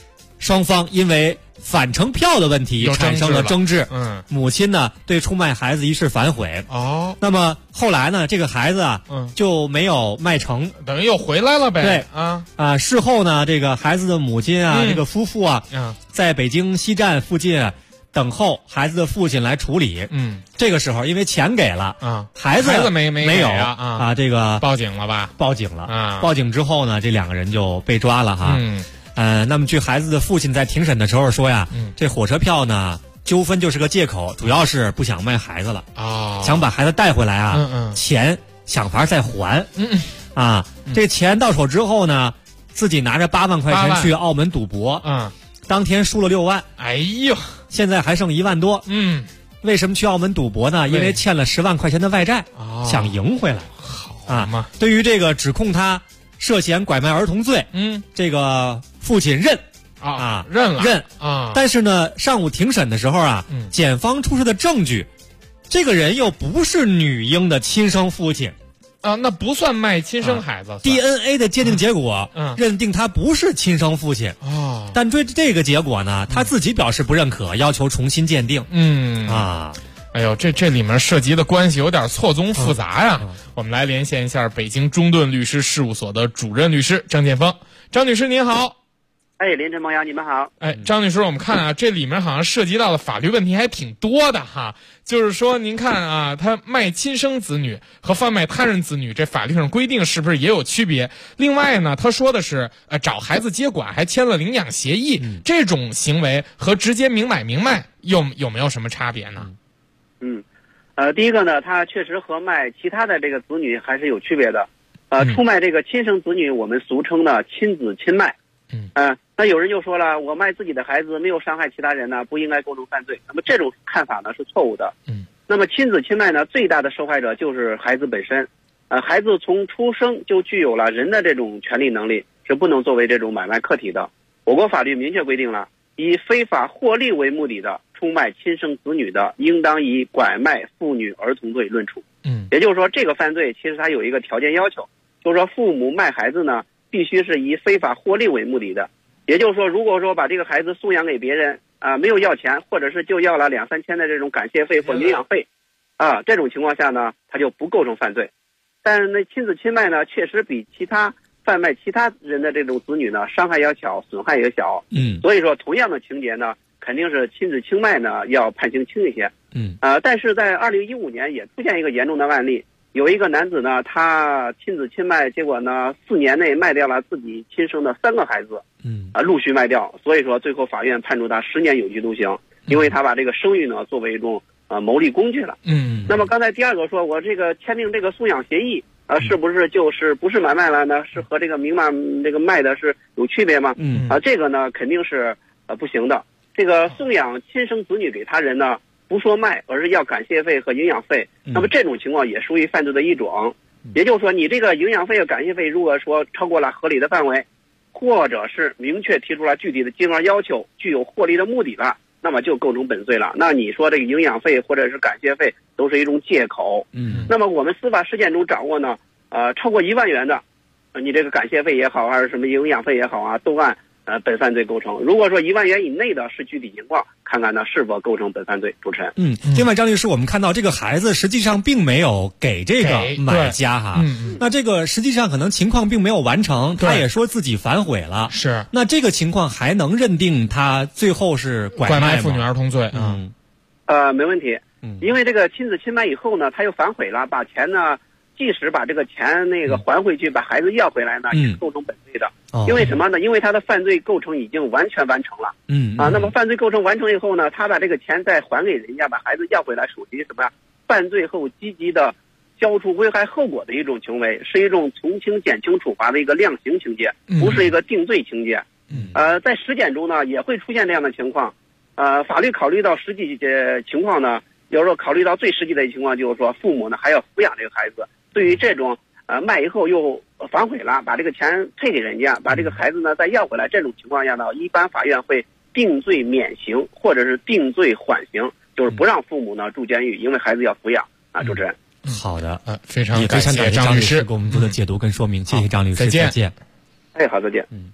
双方因为返程票的问题产生了争执。母亲呢对出卖孩子一事反悔。那么后来呢，这个孩子啊，就没有卖成， 等于又回来了呗。 对事后呢，这个孩子的母亲啊，这个夫妇啊，在北京西站附近等候孩子的父亲来处理。这个时候因为钱给了孩子没有啊， 这个报警了吧？ 报警了报警之后呢，这2个人就被抓了哈。那么据孩子的父亲在庭审的时候说呀，这火车票呢纠纷就是个借口，主要是不想卖孩子了想把孩子带回来啊，钱想法再还。这钱到手之后呢，自己拿着8万块钱去澳门赌博，当天输了6万， 哎呦， 现在还剩1万多。为什么去澳门赌博呢？因为欠了10万块钱的外债，想赢回来。 好嘛， 对于这个指控他涉嫌拐卖儿童罪，这个父亲认了。但是呢，上午庭审的时候啊，检方出示的证据，这个人又不是女婴的亲生父亲。 那不算卖亲生孩子。 DNA 的鉴定结果认定他不是亲生父亲。但对这个结果呢，他自己表示不认可，要求重新鉴定。 哎呦，这里面涉及的关系有点错综复杂呀。我们来连线一下北京中盾律师事务所的主任律师张建峰。张律师您好。 凌晨萌芽，你们好。 张律师，我们看啊，这里面好像涉及到的法律问题还挺多的哈。就是说，您看啊，他卖亲生子女和贩卖他人子女，这法律上规定是不是也有区别？另外呢，他说的是找孩子接管，还签了领养协议，这种行为和直接明买明卖有没有什么差别呢？ 第一个呢，他确实和卖其他的这个子女还是有区别的。出卖这个亲生子女，我们俗称的亲子亲卖。那有人就说了，我卖自己的孩子没有伤害其他人呢，不应该构成犯罪。那么这种看法呢是错误的。那么亲子亲卖呢，最大的受害者就是孩子本身。孩子从出生就具有了人的这种权利能力，是不能作为这种买卖客体的。我国法律明确规定了，以非法获利为目的的出卖亲生子女的，应当以拐卖妇女儿童罪论处。也就是说，这个犯罪其实它有一个条件要求，就是说父母卖孩子呢，必须是以非法获利为目的的。也就是说，如果说把这个孩子送养给别人没有要钱，或者是就要了2-3千的这种感谢费或营养费这种情况下呢，他就不构成犯罪。但是那亲子亲卖呢，确实比其他贩卖其他人的这种子女呢，伤害要小，损害也小。所以说同样的情节呢，肯定是亲子亲卖呢要判刑轻一些。但是在2015年也出现一个严重的案例，有一个男子呢，他亲子亲卖，结果呢4年内卖掉了自己亲生的3个孩子，陆续卖掉。所以说最后法院判处他10年有期徒刑，因为他把这个生育呢作为一种牟利工具了。那么刚才第二个说，我这个签订这个送养协议是不是就是不是买卖了呢？是和这个明码这个卖的是有区别吗？这个呢肯定是不行的。这个送养亲生子女给他人呢，不说卖，而是要感谢费和营养费，那么这种情况也属于犯罪的一种。也就是说，你这个营养费和感谢费如果说超过了合理的范围，或者是明确提出了具体的金额要求，具有获利的目的了，那么就构成本罪了。那你说这个营养费或者是感谢费都是一种借口。那么我们司法实践中掌握呢，超过1万元的，你这个感谢费也好，还是什么营养费也好都按本犯罪构成。如果说1万元以内的是具体情况，看看呢是否构成本犯罪。主持人。 另外张律师，我们看到这个孩子实际上并没有给这个买家哈，那这个实际上可能情况并没有完成，他也说自己反悔了。 是， 那这个情况还能认定他最后是拐卖妇女儿童罪？ 没问题。因为这个亲子亲卖以后呢，他又反悔了，把钱呢，即使把这个钱那个还回去，把孩子要回来呢，也是构成本罪的。因为什么呢？因为他的犯罪构成已经完全完成了。那么犯罪构成完成以后呢，他把这个钱再还给人家，把孩子要回来，属于什么呀？犯罪后积极的消除危害后果的一种行为，是一种从轻减轻处罚的一个量刑情节，不是一个定罪情节。在实践中呢，也会出现这样的情况。法律考虑到实际情况呢，有时候考虑到最实际的情况，就是说父母呢还要抚养这个孩子。对于这种卖以后又反悔了，把这个钱退给人家，把这个孩子呢再要回来，这种情况下呢，一般法院会定罪免刑，或者是定罪缓刑，就是不让父母呢住监狱，因为孩子要抚养主持人。 好的， 非常感谢张律师给我们做的解读跟说明，谢谢张律师，再见。 好，再见。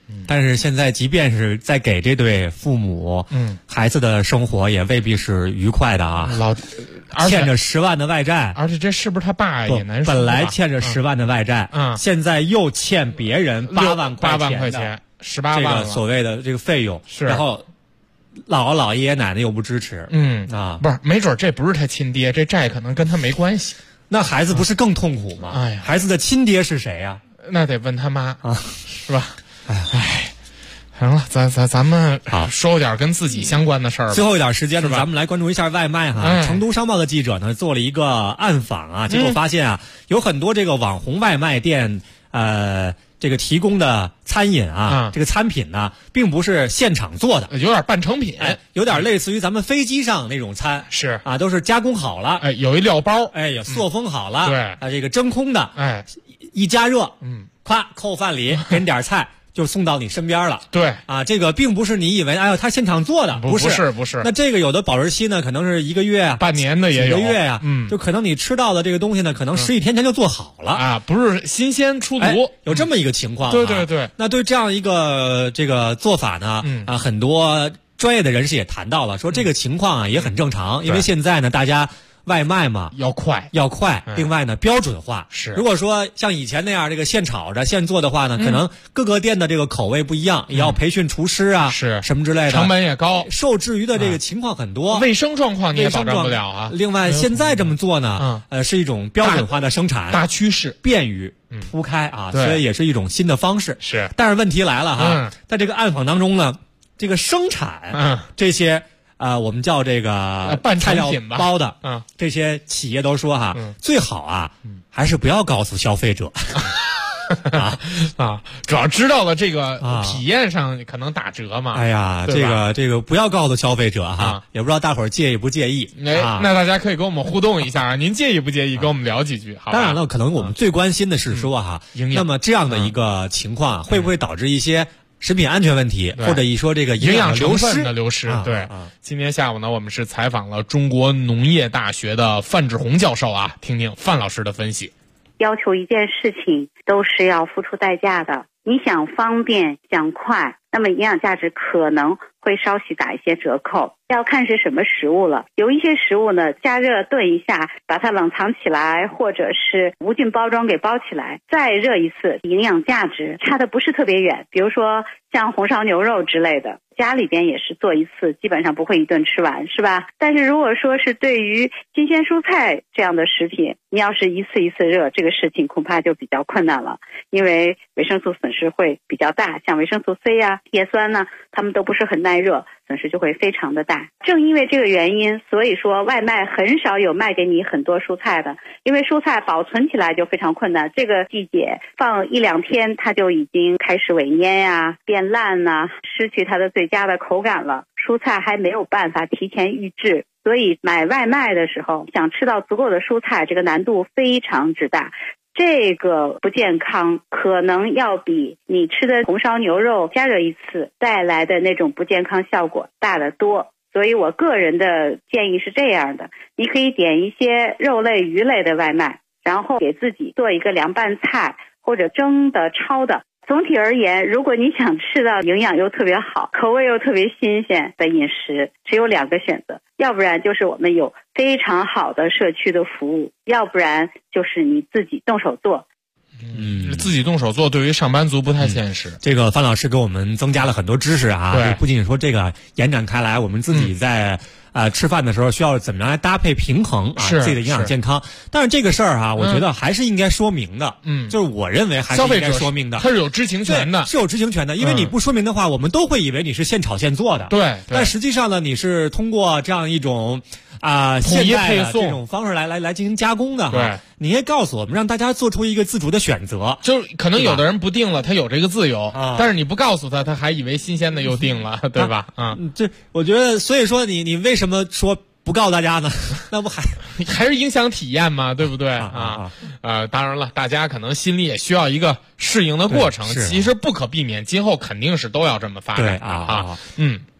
但是现在即便是在给这对父母，孩子的生活也未必是愉快的啊。欠着10万的外债， 而且这是不是他爸也难受？ 本来欠着10万的外债，现在又欠别人8万块钱 ，18万这个所谓的这个费用， 是， 然后姥姥爷爷奶奶又不支持， 不是，没准这不是他亲爹，这债可能跟他没关系。 那孩子不是更痛苦吗？ 哎呀， 孩子的亲爹是谁呀？ 那得问他妈啊，是吧？哎，行了，咱们说点跟自己相关的事儿吧。 最后一点时间呢，咱们来关注一下外卖哈。成都商报的记者呢做了一个暗访啊，结果发现啊，有很多这个网红外卖店这个提供的餐饮啊，这个餐品呢，并不是现场做的， 有点半成品， 有点类似于咱们飞机上那种餐， 是啊，都是加工好了， 有一料包， 也塑封好了， 对， 这个真空的，一加热，咵扣饭里，给你点菜。就送到你身边了， 对啊，这个并不是你以为哎呦他现场做的，不是。那这个有的保质期呢，可能是1个月、 半年的也有， 几个月呀，就可能你吃到的这个东西呢，可能10几天前就做好了啊，不是新鲜出炉， 有这么一个情况。 对。 那对这样一个这个做法呢，很多专业的人士也谈到了，说这个情况啊也很正常，因为现在呢大家。外卖嘛， 要快。 另外呢，标准化是。 如果说像以前那样这个现炒着现做的话呢，可能各个店的这个口味不一样，也要培训厨师啊， 是什么之类的， 成本也高， 受制于的这个情况很多， 卫生状况你也保证不了啊。 另外，现在这么做呢，是一种标准化的生产， 大趋势， 便于铺开啊，所以也是一种新的方式。 是。 但是问题来了哈，在这个暗访当中呢，这个生产这些。我们叫这个半成品吧包的，这些企业都说哈，最好啊，还是不要告诉消费者， 主要知道了这个体验上可能打折嘛。 哎呀，这个不要告诉消费者哈，也不知道大伙儿介意不介意。 那大家可以跟我们互动一下啊，您介意不介意跟我们聊几句？好， 当然了，可能我们最关心的是说哈，那么这样的一个情况会不会导致一些？食品安全问题，或者一说这个营养成分的流失，对。今天下午呢，我们是采访了中国农业大学的范志红教授啊，听听范老师的分析。 要求一件事情都是要付出代价的，你想方便想快，那么营养价值可能会稍许打一些折扣，要看是什么食物了。有一些食物呢，加热炖一下，把它冷藏起来，或者是无菌包装给包起来，再热一次，营养价值差的不是特别远。比如说像红烧牛肉之类的，家里边也是做一次，基本上不会一顿吃完，是吧？但是如果说是对于新鲜蔬菜这样的食品，你要是一次一次热，这个事情恐怕就比较困难了，因为维生素损失会比较大，像维生素 C 呀、叶酸呢，它们都不是很耐热，损失就会非常的大。正因为这个原因，所以说外卖很少有卖给你很多蔬菜的，因为蔬菜保存起来就非常困难，这个季节放1、2天它就已经开始萎蔫呀、变烂呐、失去它的最佳的口感了，蔬菜还没有办法提前预制，所以买外卖的时候想吃到足够的蔬菜，这个难度非常之大。这个不健康可能要比你吃的红烧牛肉加热一次带来的那种不健康效果大得多。所以我个人的建议是这样的，你可以点一些肉类、鱼类的外卖，然后给自己做一个凉拌菜或者蒸的、焯的。总体而言，如果你想吃到营养又特别好、口味又特别新鲜的饮食，只有2个选择，要不然就是我们有非常好的社区的服务，要不然就是你自己动手做。 自己动手做对于上班族不太现实。 这个范老师给我们增加了很多知识啊， 对， 不仅仅说这个延展开来，我们自己在吃饭的时候需要怎么样来搭配平衡啊自己的营养健康。但是这个事儿啊，我觉得还是应该说明的。就是我认为还是应该说明的， 他是有知情权的， 是有知情权的。因为你不说明的话，我们都会以为你是现炒现做的。 对， 但实际上呢，你是通过这样一种现代的这种方式来进行加工的。 对， 你也告诉我们，让大家做出一个自主的选择。 就可能有的人不定了，他有这个自由，但是你不告诉他，他还以为新鲜的又定了，对吧？ 这我觉得，所以说你为什么说不告诉大家呢？那不还是影响体验嘛，对不对当然了，大家可能心里也需要一个适应的过程，其实不可避免，今后肯定是都要这么发展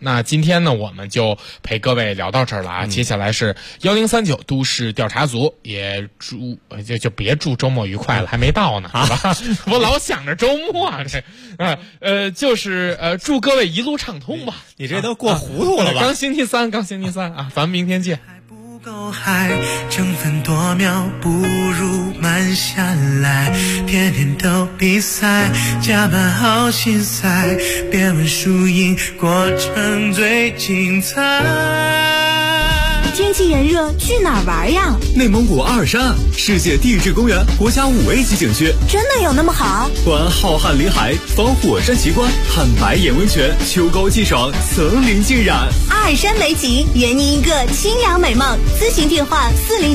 那今天呢，我们就陪各位聊到这儿了啊。接下来是1039都市调查组，也就别祝周末愉快了，还没到呢，是吧？我老想着周末啊，就是祝各位一路畅通吧。 你这都过糊涂了吧？ 刚星期三啊，咱们明天见。 够嗨，争分夺秒不如慢下来，天天都比赛，加班好心塞，别问输赢，过程最精彩。 天气炎热，去哪儿玩呀？ 内蒙古阿尔山，世界地质公园国家5A 级景区， 真的有那么好？ 观浩瀚林海，访火山奇观，看白眼温泉，秋高气爽，层林尽染。 阿尔山美景，圆你一个清凉美梦。咨询电话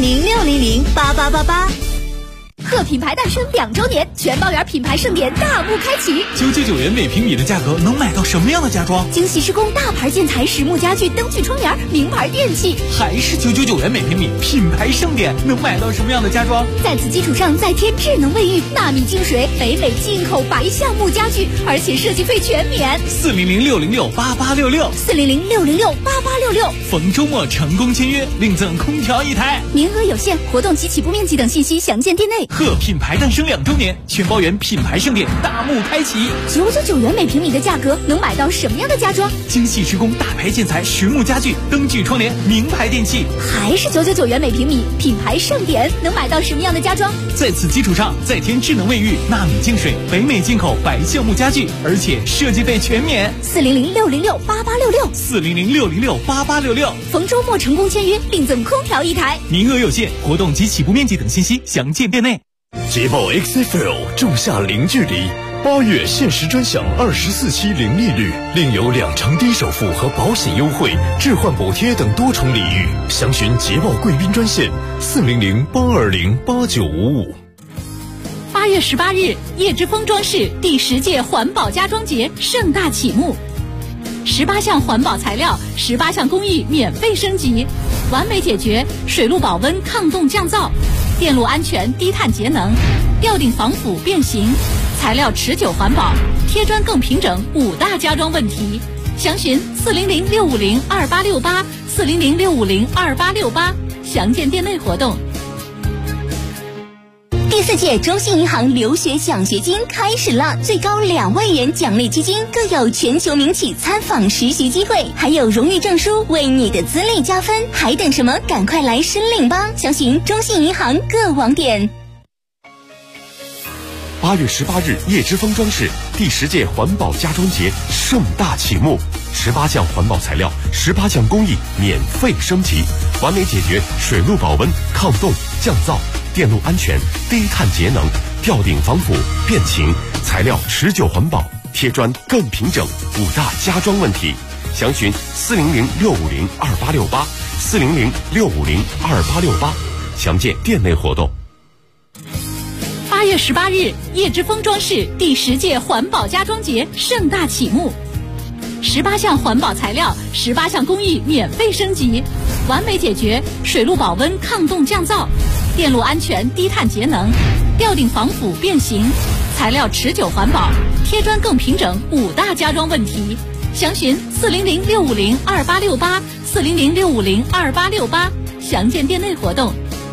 400-600-8888。 贺品牌诞生2周年，全包圆品牌盛典大幕开启。 999元每平米的价格能买到什么样的家装？ 精细施工大牌建材、实木家具、灯具窗帘、名牌电器， 还是999元每平米，品牌盛典能买到什么样的家装？ 在此基础上再添智能卫浴、纳米净水、北美进口白橡木家具，而且设计费全免。 400-606-8866 400-606-8866。 逢周末成功签约，另赠空调1台， 名额有限，活动及起步面积等信息详见店内。 贺品牌诞生2周年，全包圆品牌盛典大幕开启。 999元每平米的价格能买到什么样的家装？ 精细施工大牌建材、实木家具、灯具窗帘、名牌电器， 还是999元每平米，品牌盛典能买到什么样的家装？ 在此基础上再添智能卫浴、纳米净水、北美进口白橡木家具，而且设计费全免。 400-606-8866 400-606-8866。 逢周末成功签约，另赠空调1台， 名额有限，活动及起步面积等信息详见店内。 捷豹 XFL 仲夏零距离，8月限时专享24期零利率，另有2成低首付和保险优惠、置换补贴等多重礼遇。详询捷豹贵宾专线400-820-8955。 8月18日，叶之峰装饰第10届环保家装节盛大启幕，18项环保材料、18项工艺免费升级，完美解决水路保温、抗冻降噪、电路安全、低碳节能、吊顶防腐变形、材料持久环保、贴砖更平整5大家装问题。详询400-650-2868 400-650-2868，详见店内活动。 第4届中信银行留学奖学金开始了，最高2万元奖励基金，各有全球名企参访实习机会，还有荣誉证书为你的资历加分，还等什么？赶快来申领吧！详询中信银行各网点。 8月18日，叶之峰装饰第10届环保家装节盛大启幕，18项环保材料、18项工艺免费升级，完美解决水路保温、抗冻、降噪、电路安全、低碳节能、吊顶防腐、变形、材料持久环保、贴砖更平整5大家装问题。详询400-650-2868 400-650-2868，详见店内活动。 8月18日，叶之峰装饰第10届环保家装节盛大启幕，18项环保材料、18项工艺免费升级，完美解决水路保温、抗冻降噪、电路安全、低碳节能、吊顶防腐变形、材料持久环保、贴砖更平整5大家装问题。详询400-650-2868 400-650-2868，详见店内活动。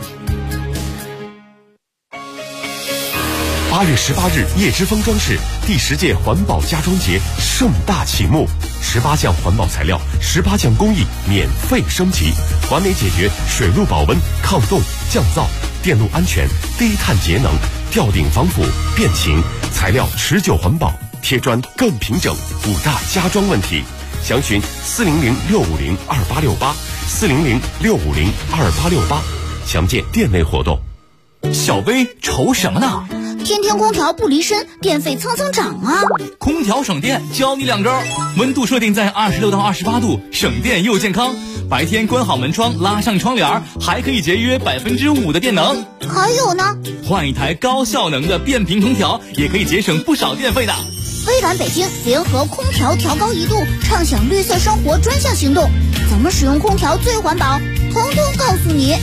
8月18日，叶之峰装饰第10届环保家装节盛大启幕，18项环保材料、18项工艺免费升级，完美解决水路保温、抗冻、降噪、电路安全、低碳节能、吊顶防腐、变形、材料持久环保、贴砖更平整5大家装问题。详询400-650-2868 400-650-2868，详见店内活动。 小薇，愁什么呢？ 天天空调不离身，电费蹭蹭涨啊！ 空调省电，教你2招：温度设定在26到28度，省电又健康。白天关好门窗，拉上窗帘，还可以节约5%的电能。 还有呢， 换一台高效能的变频空调，也可以节省不少电费的。 微软北京联合空调调高1度，畅享绿色生活专项行动，怎么使用空调最环保，统统告诉你。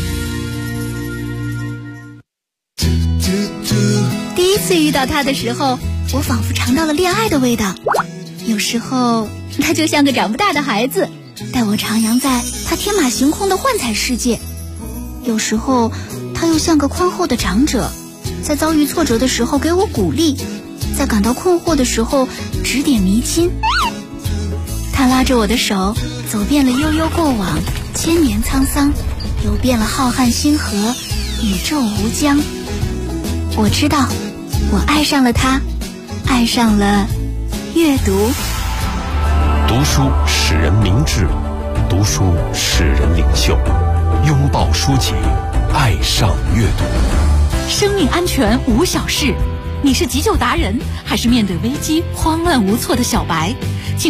第一次遇到他的时候，我仿佛尝到了恋爱的味道。有时候他就像个长不大的孩子，带我徜徉在他天马行空的幻彩世界。有时候他又像个宽厚的长者，在遭遇挫折的时候给我鼓励，在感到困惑的时候指点迷津。他拉着我的手，走遍了悠悠过往，千年沧桑，游遍了浩瀚星河，宇宙无疆。我知道，我爱上了他，爱上了阅读。 读书使人明智，读书使人领袖。拥抱书籍，爱上阅读。 生命安全无小事，你是急救达人，还是面对危机慌乱无措的小白？